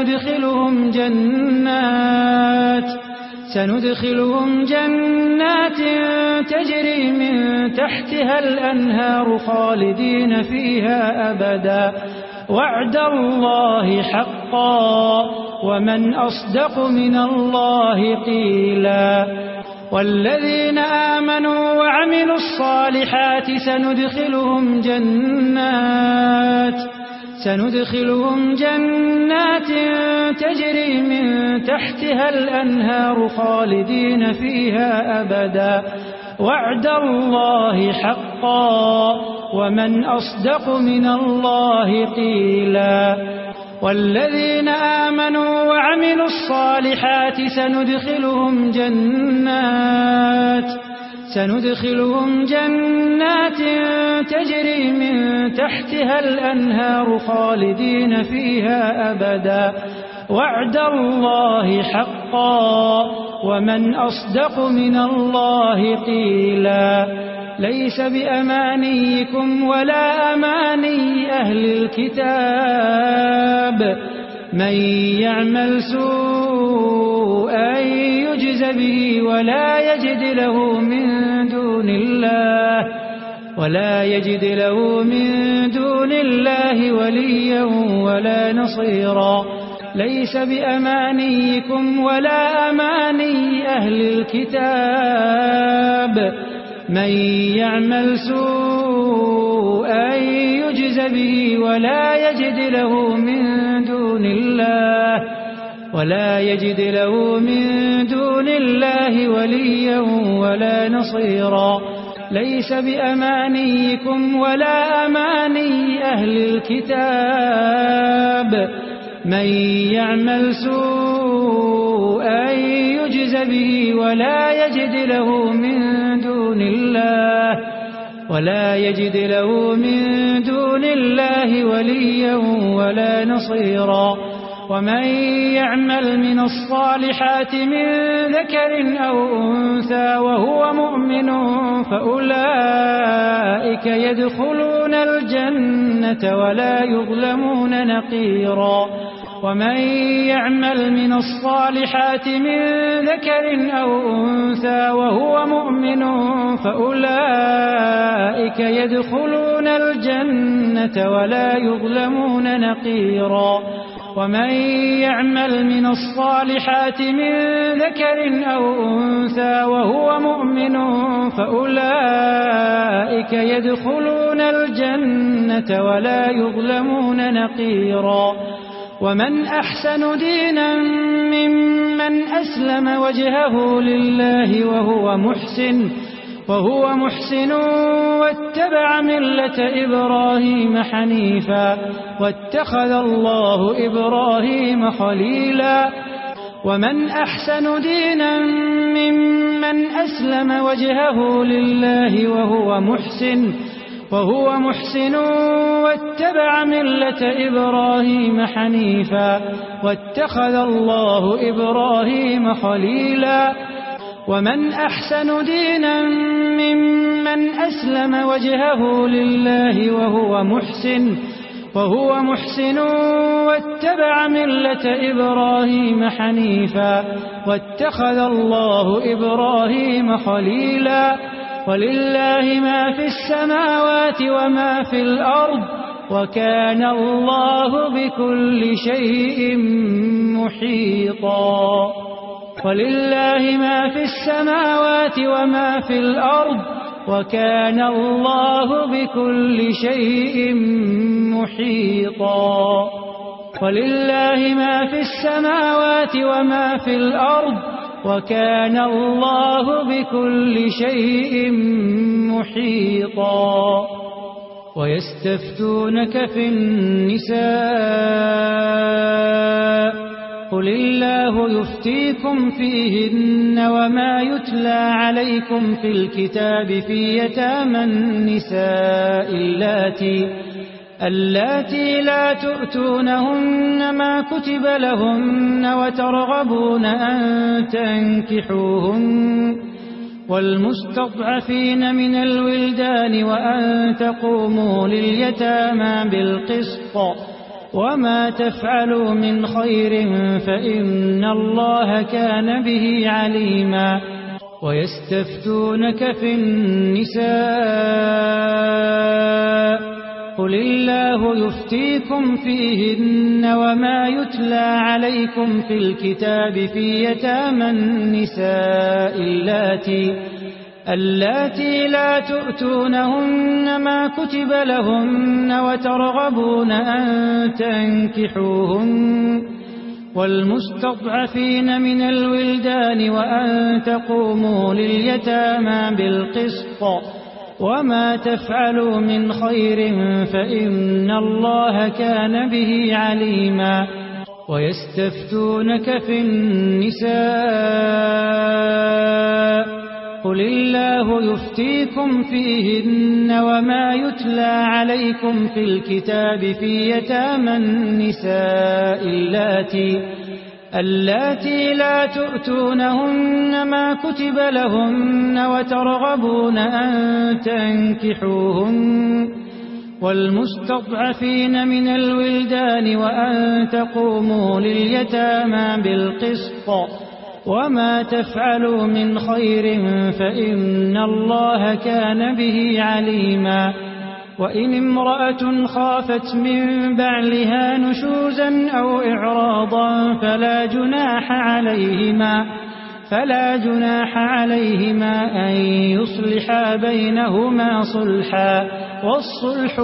سندخلهم جنات تجري من تحتها الأنهار خالدين فيها أبدا وعد الله حقا ومن أصدق من الله قيلا والذين آمنوا وعملوا الصالحات سندخلهم جنات تجري من تحتها الأنهار خالدين فيها أبدا وعد الله حقا ومن أصدق من الله قيلا والذين آمنوا وعملوا الصالحات سندخلهم جنات تجري من تحتها الأنهار خالدين فيها أبدا وعد الله حقا ومن أصدق من الله قيلا ليس بأمانيكم ولا أماني أهل الكتاب من يعمل سوءا يجز به ولا يجد له من دون الله وليا ولا نصيرا ليس بأمانيكم ولا أماني أهل الكتاب من يعمل سوءا يجز به ولا يجد له من دون الله وليا ولا نصيرا ليس بأمانيكم ولا أماني أهل الكتاب من يعمل سوءا يجز به ولا يجد له من دون الله وليا ولا نصيرا ومن يعمل من الصالحات من ذكر أو أنثى وهو مؤمن فأولئك يدخلون الجنة ولا يظلمون نقيرا ومن يعمل من الصالحات من ذكر أو أنثى وهو مؤمن فأولئك يدخلون الجنة ولا يظلمون نقيرا ومن يعمل من الصالحات من ذكر أو أنثى وهو مؤمن فأولئك يدخلون الجنة ولا يظلمون نقيرا ومن أحسن دينا ممن أسلم وجهه لله وهو محسن واتبع ملة إبراهيم حنيفا واتخذ الله إبراهيم خليلا ومن أحسن دينا ممن أسلم وجهه لله وهو محسن واتبع ملة إبراهيم حنيفا واتخذ الله إبراهيم خليلا ومن أحسن دينا ممن أسلم وجهه لله وهو محسن واتبع ملة إبراهيم حنيفا واتخذ الله إبراهيم خليلا ولله ما في السماوات وما في الأرض وكان الله بكل شيء محيطا ولله ما في السماوات وما في الأرض وكان الله بكل شيء محيطا ولله ما في السماوات وما في الأرض وكان الله بكل شيء محيطا ويستفتونك في النساء قل الله يفتيكم فيهن وما يتلى عليكم في الكتاب في يتامى النساء اللاتي لا تؤتونهن ما كتب لهن وترغبون أن تنكحوهن والمستضعفين من الولدان وأن تقوموا لليتامى بالقسط وما تفعلوا من خير فإن الله كان به عليما ويستفتونك في النساء قل الله يفتيكم فيهن وما يتلى عليكم في الكتاب في يتامى النساء اللاتي لا تؤتونهن ما كتب لهن وترغبون أن تنكحوهن والمستضعفين من الولدان وأن تقوموا لليتامى بالقسط وما تفعلوا من خير فإن الله كان به عليما ويستفتونك في النساء قل الله يفتيكم فيهن وما يتلى عليكم في الكتاب في يتامى النساء اللاتي لا تؤتونهن ما كتب لهن وترغبون أن تنكحوهن والمستضعفين من الولدان وأن تقوموا لليتامى بالقسط وما تفعلوا من خير فإن الله كان به عليما وإن امرأة خافت من بعلها نشوزا أو إعراضا فلا جناح عليهما أن يصلحا بينهما صلحا والصلح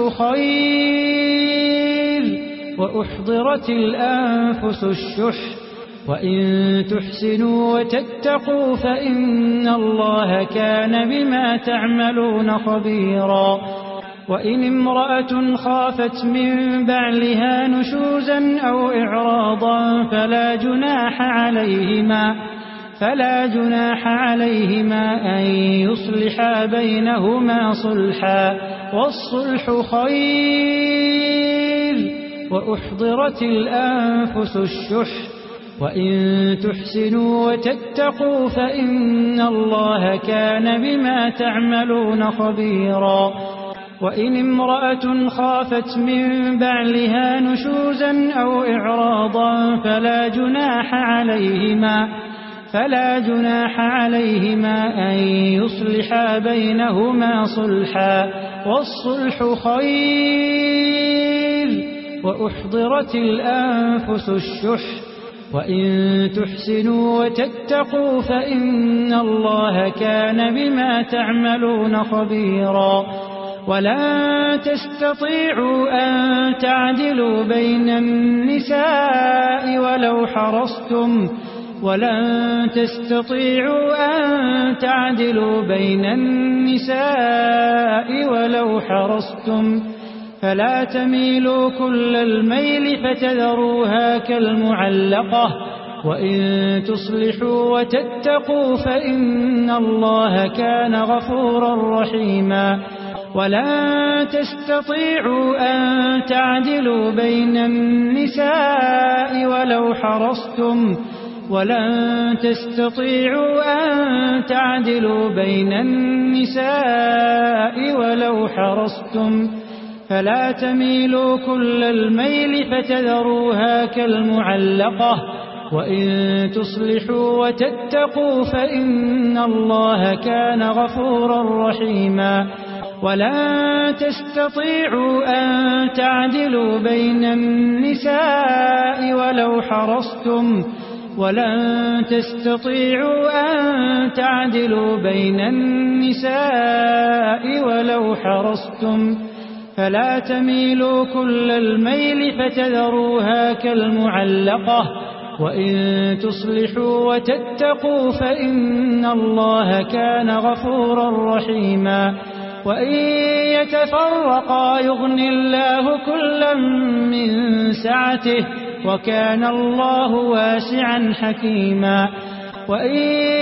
خير وأحضرت الأنفس الشح وإن تحسنوا وتتقوا فإن الله كان بما تعملون خبيرا وإن امرأة خافت من بعلها نشوزا أو إعراضا فلا جناح عليهما أن يصلحا بينهما صلحا والصلح خير وأحضرت الأنفس الشح وإن تحسنوا وتتقوا فإن الله كان بما تعملون خبيرا وإن امرأة خافت من بعلها نشوزا أو إعراضا فلا جناح عليهما أن يصلحا بينهما صلحا والصلح خير وأحضرت الأنفس الشح وإن تحسنوا وتتقوا فإن الله كان بما تعملون خبيرا ولن تستطيعوا أن تعدلوا بين النساء ولو حرصتم فلا تميلوا كل الميل فتذروها كالمعلقة وإن تصلحوا وتتقوا فإن الله كان غفورا رحيما ولن تستطيعوا أن تعدلوا بين النساء ولو حرصتم فلا تميلوا كل الميل فتذروها كالمعلقة وإن تصلحوا وتتقوا فإن الله كان غفورا رحيما ولن تستطيعوا أن تعدلوا بين النساء ولو حرصتم فلا تميلوا كل الميل فتذروها كالمعلقة وإن تصلحوا وتتقوا فإن الله كان غفورا رحيما وإن يتفرقا يغن الله كلا من سعته وكان الله واسعا حكيما وإن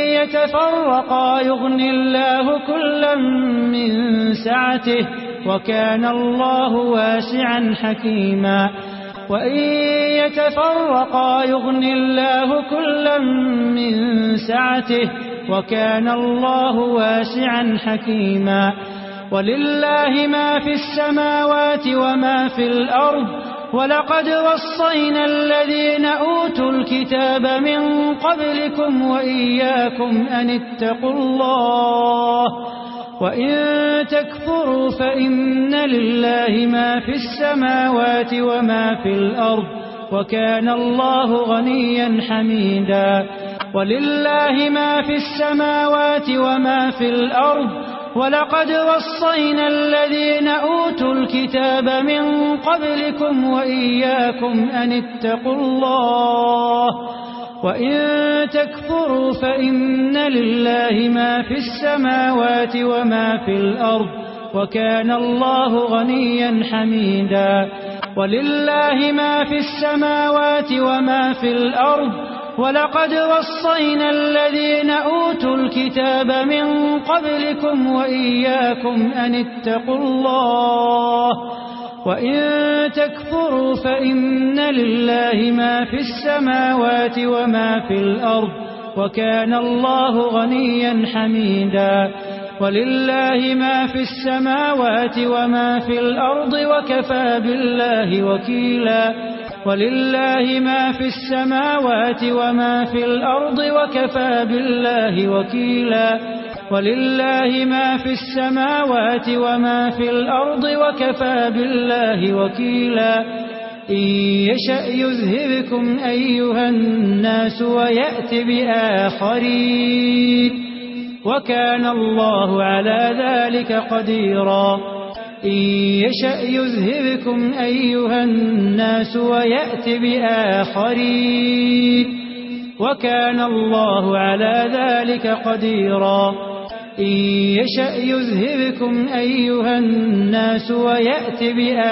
يتفرقا يغن الله كلا من سعته وكان الله واسعا حكيما وإن يتفرقا يغن الله كلا من سعته وكان الله واسعا حكيما ولله ما في السماوات وما في الأرض ولقد وصينا الذين أوتوا الكتاب من قبلكم وإياكم أن اتقوا الله وإن تكفروا فإن لله ما في السماوات وما في الأرض وكان الله غنيا حميدا ولله ما في السماوات وما في الأرض ولقد وصينا الذين أوتوا الكتاب من قبلكم وإياكم أن اتقوا الله وإن تكفروا فإن لله ما في السماوات وما في الأرض وكان الله غنيا حميدا ولله ما في السماوات وما في الأرض ولقد وصينا الذين أوتوا الكتاب من قبلكم وإياكم أن اتقوا الله وإن تكفروا فإن لله ما في السماوات وما في الأرض وكان الله غنيا حميدا ولله ما في السماوات وما في الأرض وكفى بالله وكيلا ولله ما في السماوات وما في الأرض وكفى بالله وكيلا ولله ما في السماوات وما في الأرض وكفى بالله وكيلا إن يشأ يذهبكم أيها الناس ويأت بآخرين وكان الله على ذلك قديرا إن يشأ يذهبكم أيها الناس ويأت بآخرين وكان الله على ذلك قديرا إن يشأ يذهبكم أيها الناس ويأت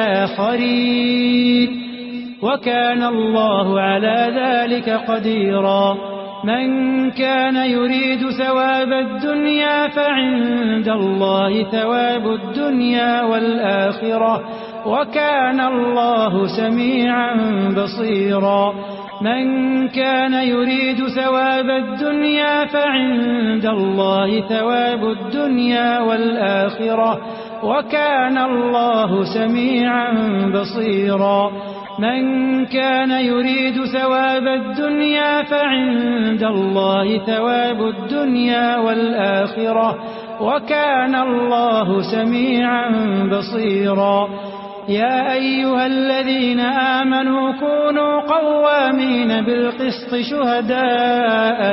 بآخرين وكان الله على ذلك قديرا من كان يريد ثواب الدنيا فعند الله ثواب الدنيا والآخرة وكان الله سميعا بصيرا من كان يريد ثواب الدنيا فعند الله ثواب الدنيا والآخرة وكان الله سميعا بصيرا من كان يريد ثواب الدنيا فعند الله ثواب الدنيا والآخرة وكان الله سميعا بصيرا يا أيها الذين آمنوا كونوا قوامين بالقسط شهداء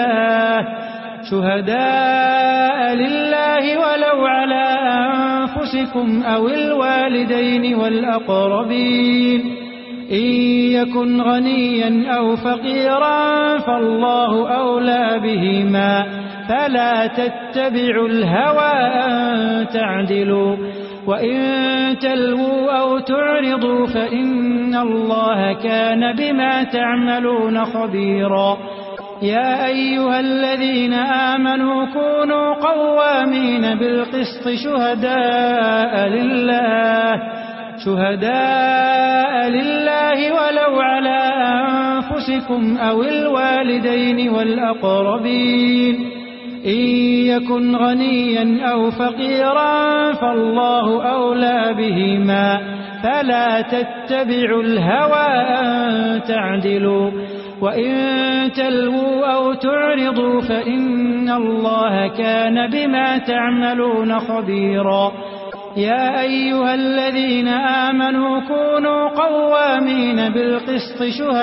لله ولو على أنفسكم أو الوالدين والأقربين إن يكن غنيا أو فقيرا فالله أولى بهما فلا تتبعوا الهوى أن تعدلوا وإن تلووا أو تعرضوا فإن الله كان بما تعملون خبيرا يا أيها الذين آمنوا كونوا قوامين بالقسط شهداء لله ولو على أنفسكم أو الوالدين والأقربين إن يكن غنيا أو فقيرا فالله أولى بهما فلا تتبعوا الهوى أن تعدلوا وإن تلووا أو تعرضوا فإن الله كان بما تعملون خبيرا. يا أيها الذين آمنوا كونوا قوامين بالقسط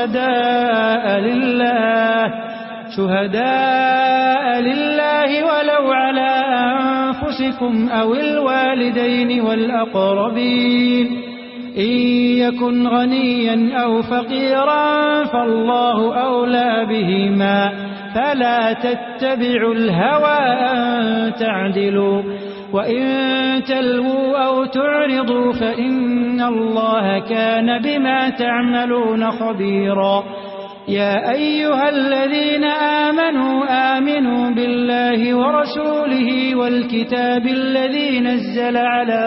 شهداء لله ولو على أنفسكم أو الوالدين والأقربين إن يكن غنيا أو فقيرا فالله أولى بهما فلا تتبعوا الهوى أن تعدلوا وإن تلووا أو تعرضوا فإن الله كان بما تعملون خبيرا. يا أيها الذين آمنوا بالله ورسوله والكتاب الذي نزل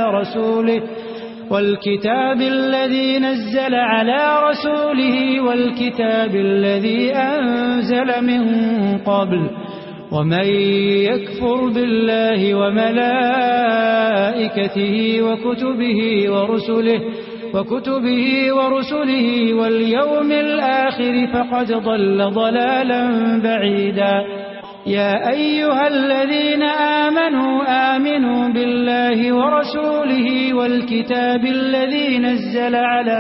على رسوله والكتاب الذي أنزل من قبل ومن يكفر بالله وملائكته وكتبه ورسله واليوم الآخر فقد ضل ضلالا بعيدا. يا أيها الذين آمنوا بالله ورسوله والكتاب الذي نزل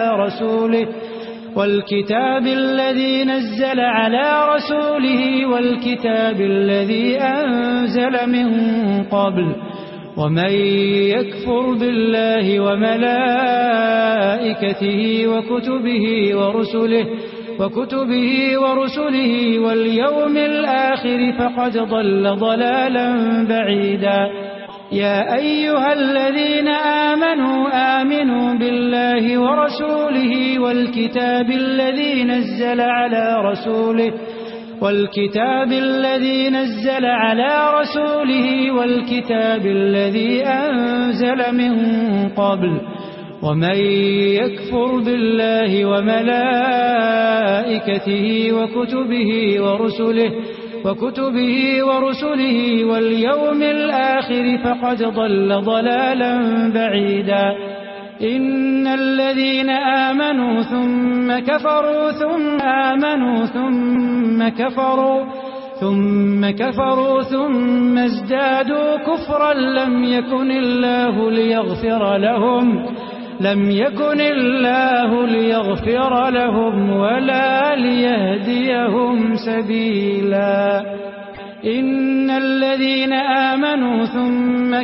على رسوله والكتاب الذي أنزل من قبل ومن يكفر بالله وملائكته وكتبه ورسله واليوم الآخر فقد ضل ضلالا بعيدا. يا أيها الذين آمنوا بالله ورسوله والكتاب الذي نزل على رسوله والكتاب الذي أنزل من قبل ومن يكفر بالله وملائكته وكتبه ورسله واليوم الآخر فقد ضل ضلالا بعيدا. إن الذين آمنوا ثم كفروا ثم ازدادوا كفرا لم يكن الله ليغفر لهم ولا ليهديهم سبيلا. إن الذين آمنوا ثم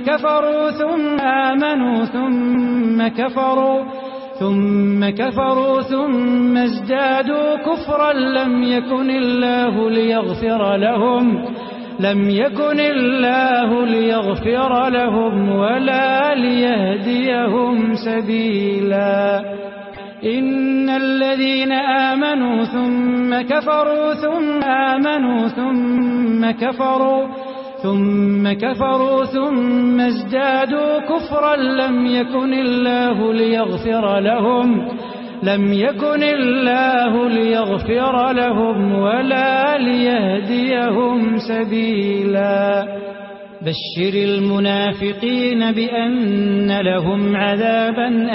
كفروا ثم ازدادوا كفرا لم يكن الله ليغفر لهم ولا ليهديهم سبيلا. إن الذين آمنوا ثم كفروا ثم ازدادوا كفرا لم يكن الله ليغفر لهم ولا ليهديهم سبيلا. بشر المنافقين بأن لهم عذابا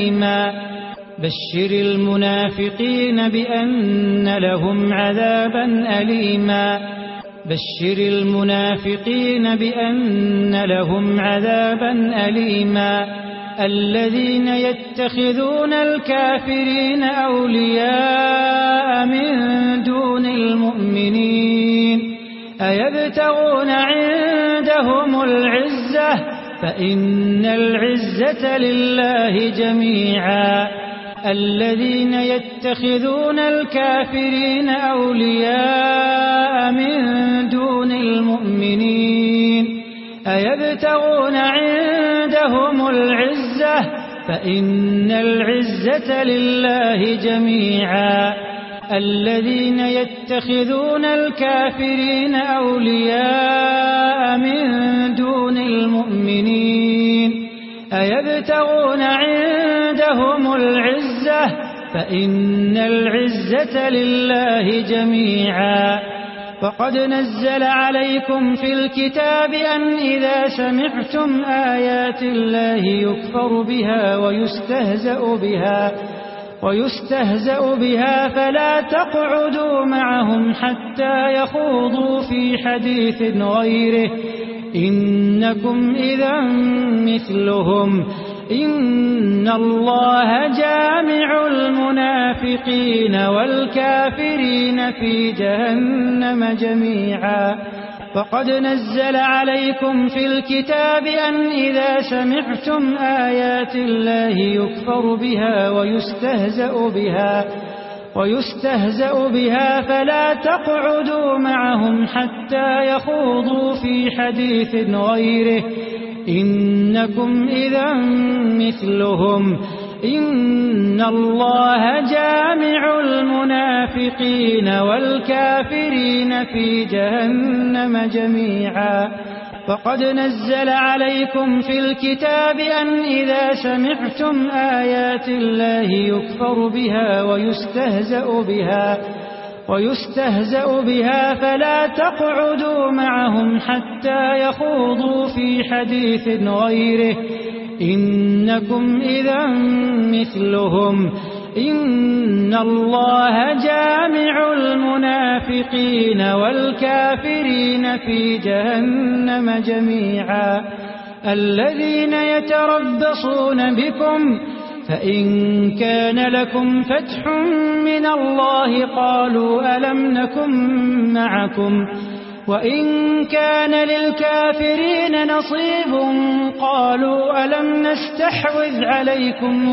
أليما الذين يتخذون الكافرين أولياء من دون المؤمنين أيبتغون عندهم العزة فإن العزة لله جميعا. الذين يتخذون الكافرين أولياء من دون المؤمنين أيبتغون عندهم العزة فإن العزة لله جميعا. الذين يتخذون الكافرين أولياء من دون المؤمنين أيبتغون عندهم العزة فإن العزة لله جميعا. وقد نزل عليكم في الكتاب أن إذا سمعتم آيات الله يكفر بها ويستهزأ بها فلا تقعدوا معهم حتى يخوضوا في حديث غيره إنكم إذا مثلهم إن الله جامع المنافقين والكافرين في جهنم جميعا فقد نزل عليكم في الكتاب أن إذا سمعتم آيات الله يكفر بها ويستهزأ بها فلا تقعدوا معهم حتى يخوضوا في حديث غيره إنكم إذا مثلهم إن الله جامع المنافقين والكافرين في جهنم جميعا فقد نزل عليكم في الكتاب أن إذا سمعتم آيات الله يكفر بها ويستهزأ بها فلا تقعدوا معهم حتى يخوضوا في حديث غيره إنكم إذا مثلهم إن الله جامع المنافقين والكافرين في جهنم جميعا الذين يتربصون بكم فإن كان لكم فتح من الله قالوا ألم نكن معكم وإن كان للكافرين نصيب قالوا ألم نستحوذ عليكم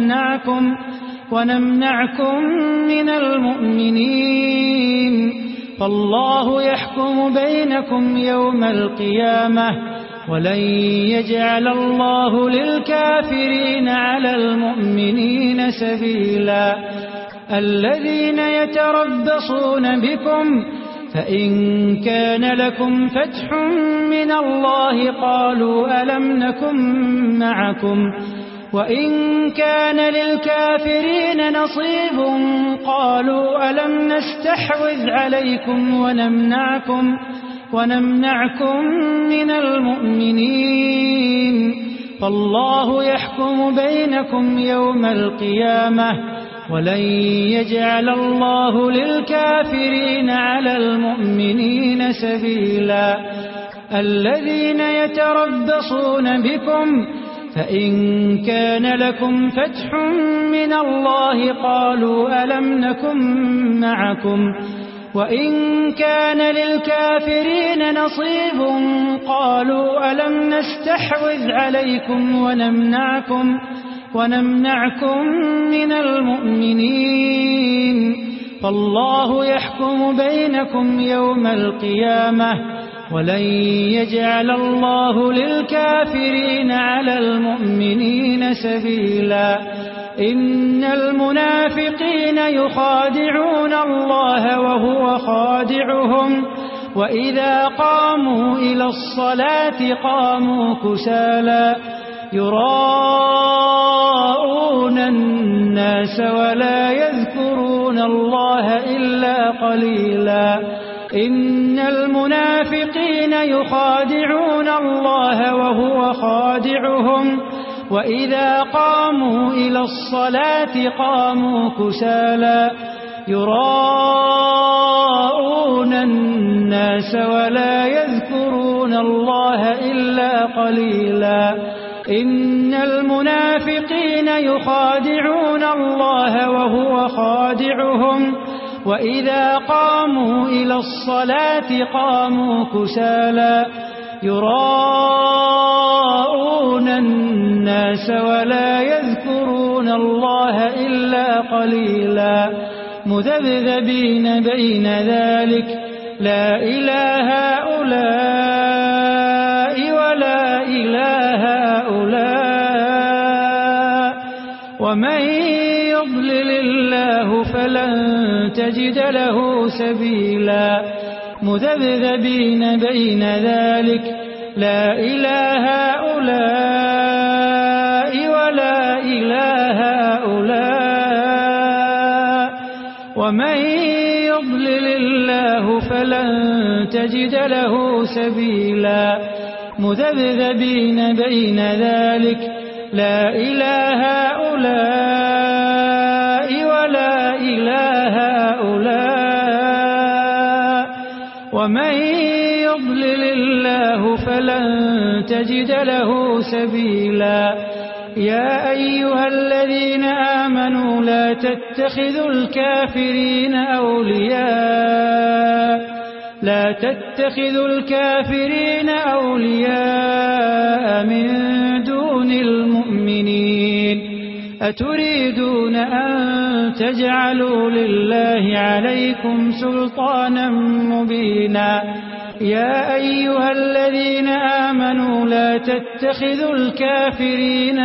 ونمنعكم من المؤمنين فالله يحكم بينكم يوم القيامة ولن يجعل الله للكافرين على المؤمنين سبيلا الذين يتربصون بكم فإن كان لكم فتح من الله قالوا ألم نكن معكم وإن كان للكافرين نصيب قالوا ألم نستحوذ عليكم ونمنعكم من المؤمنين فالله يحكم بينكم يوم القيامة ولن يجعل الله للكافرين على المؤمنين سبيلا الذين يتربصون بكم فإن كان لكم فتح من الله قالوا ألم نكن معكم وإن كان للكافرين نصيب قالوا ألم نستحوذ عليكم ونمنعكم من المؤمنين فالله يحكم بينكم يوم القيامة ولن يجعل الله للكافرين على المؤمنين سبيلا إن المنافقين يخادعون الله وهو خادعهم وإذا قاموا إلى الصلاة قاموا كسالى يراءون الناس ولا يذكرون الله إلا قليلا إن المنافقين يخادعون الله وهو خادعهم وإذا قاموا إلى الصلاة قاموا كسالى يراءون الناس ولا يذكرون الله إلا قليلا إن المنافقين يخادعون الله وهو خادعهم وإذا قاموا إلى الصلاة قاموا كسالى يراءون الناس ولا يذكرون الله إلا قليلا مذبذبين بين ذلك لا إله هؤلاء ولا إله هؤلاء ومن يضلل الله فلن تجد له سبيلا مذبذبين بين ذلك لا إله هؤلاء ولا إله هؤلاء ومن يضلل الله فلن تجد له سبيلا مذبذبين بين ذلك لا إله هؤلاء ولن تجد له سبيلا. يا أيها الذين آمنوا لا تتخذوا الكافرين أولياء من دون المؤمنين. أتريدون أن تجعلوا لله عليكم سلطانا مبينا. يا أيها الذين آمنوا لا تتخذوا الكافرين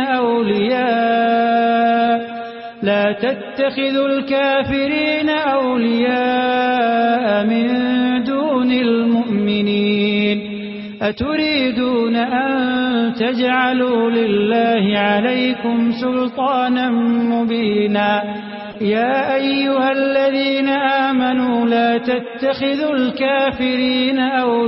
أولياء من دون المؤمنين. أتريدون أن تجعلوا لله عليكم سلطانا مبينا. يا أيها الذين آمنوا لا تتخذوا الكافرين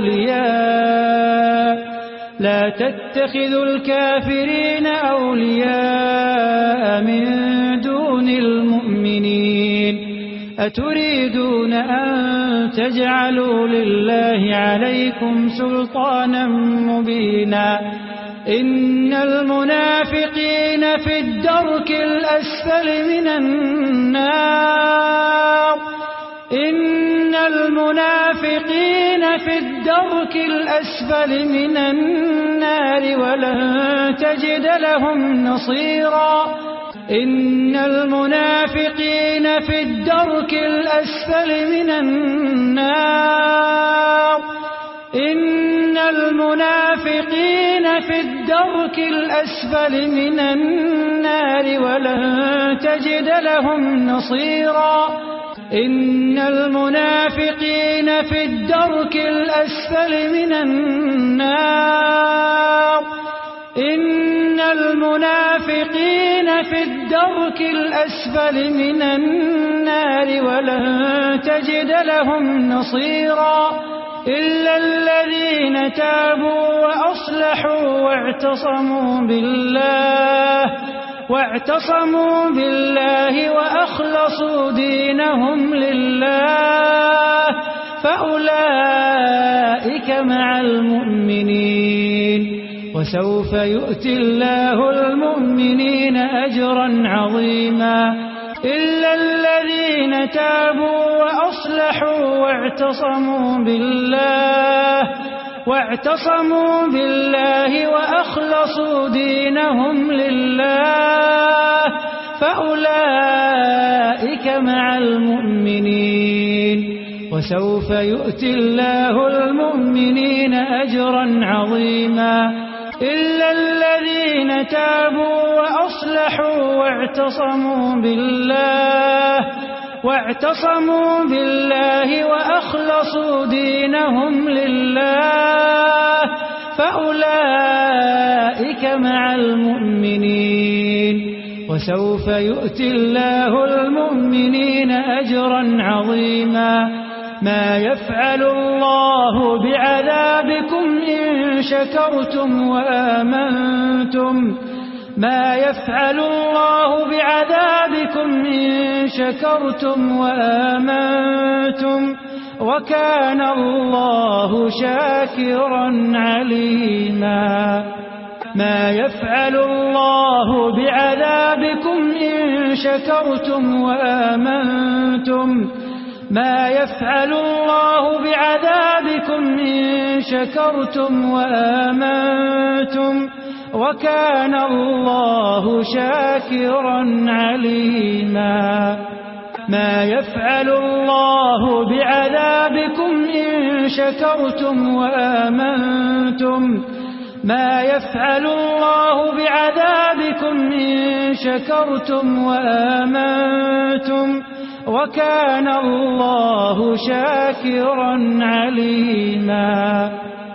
أولياء من دون المؤمنين. أتريدون أن تجعلوا لله عليكم سلطانا مبينا. إن المنافقين في الدرك الأسفل من النار ولن تجد لهم نصيرا. إن المنافقين في الدرك الأسفل من النار ولن تجد لهم نصيرا. إن المنافقين في الدرك الأسفل من النار ولن تجد لهم نصيرا. إلا الذين تابوا وأصلحوا واعتصموا بالله وأخلصوا دينهم لله فأولئك مع المؤمنين. وسوف يؤتي الله المؤمنين أجرا عظيما. إلا الذين تابوا وأصلحوا واعتصموا بالله وأخلصوا دينهم لله فأولئك مع المؤمنين. وسوف يؤتي الله المؤمنين أجرا عظيما. إلا الذين تابوا وأصلحوا واعتصموا بالله وأخلصوا دينهم لله فأولئك مع المؤمنين. وسوف يؤتي الله المؤمنين أجرا عظيما. ما يفعل الله بعذابكم إن شكرتم وآمنتم. وكان الله شاكرا عليما. ما يفعل الله بعذابكم إن شكرتم وآمنتم. وكان الله شاكرا عليما. ما يفعل الله بعذابكم إن شكرتم وآمنتم. وكان الله شاكرا عليما.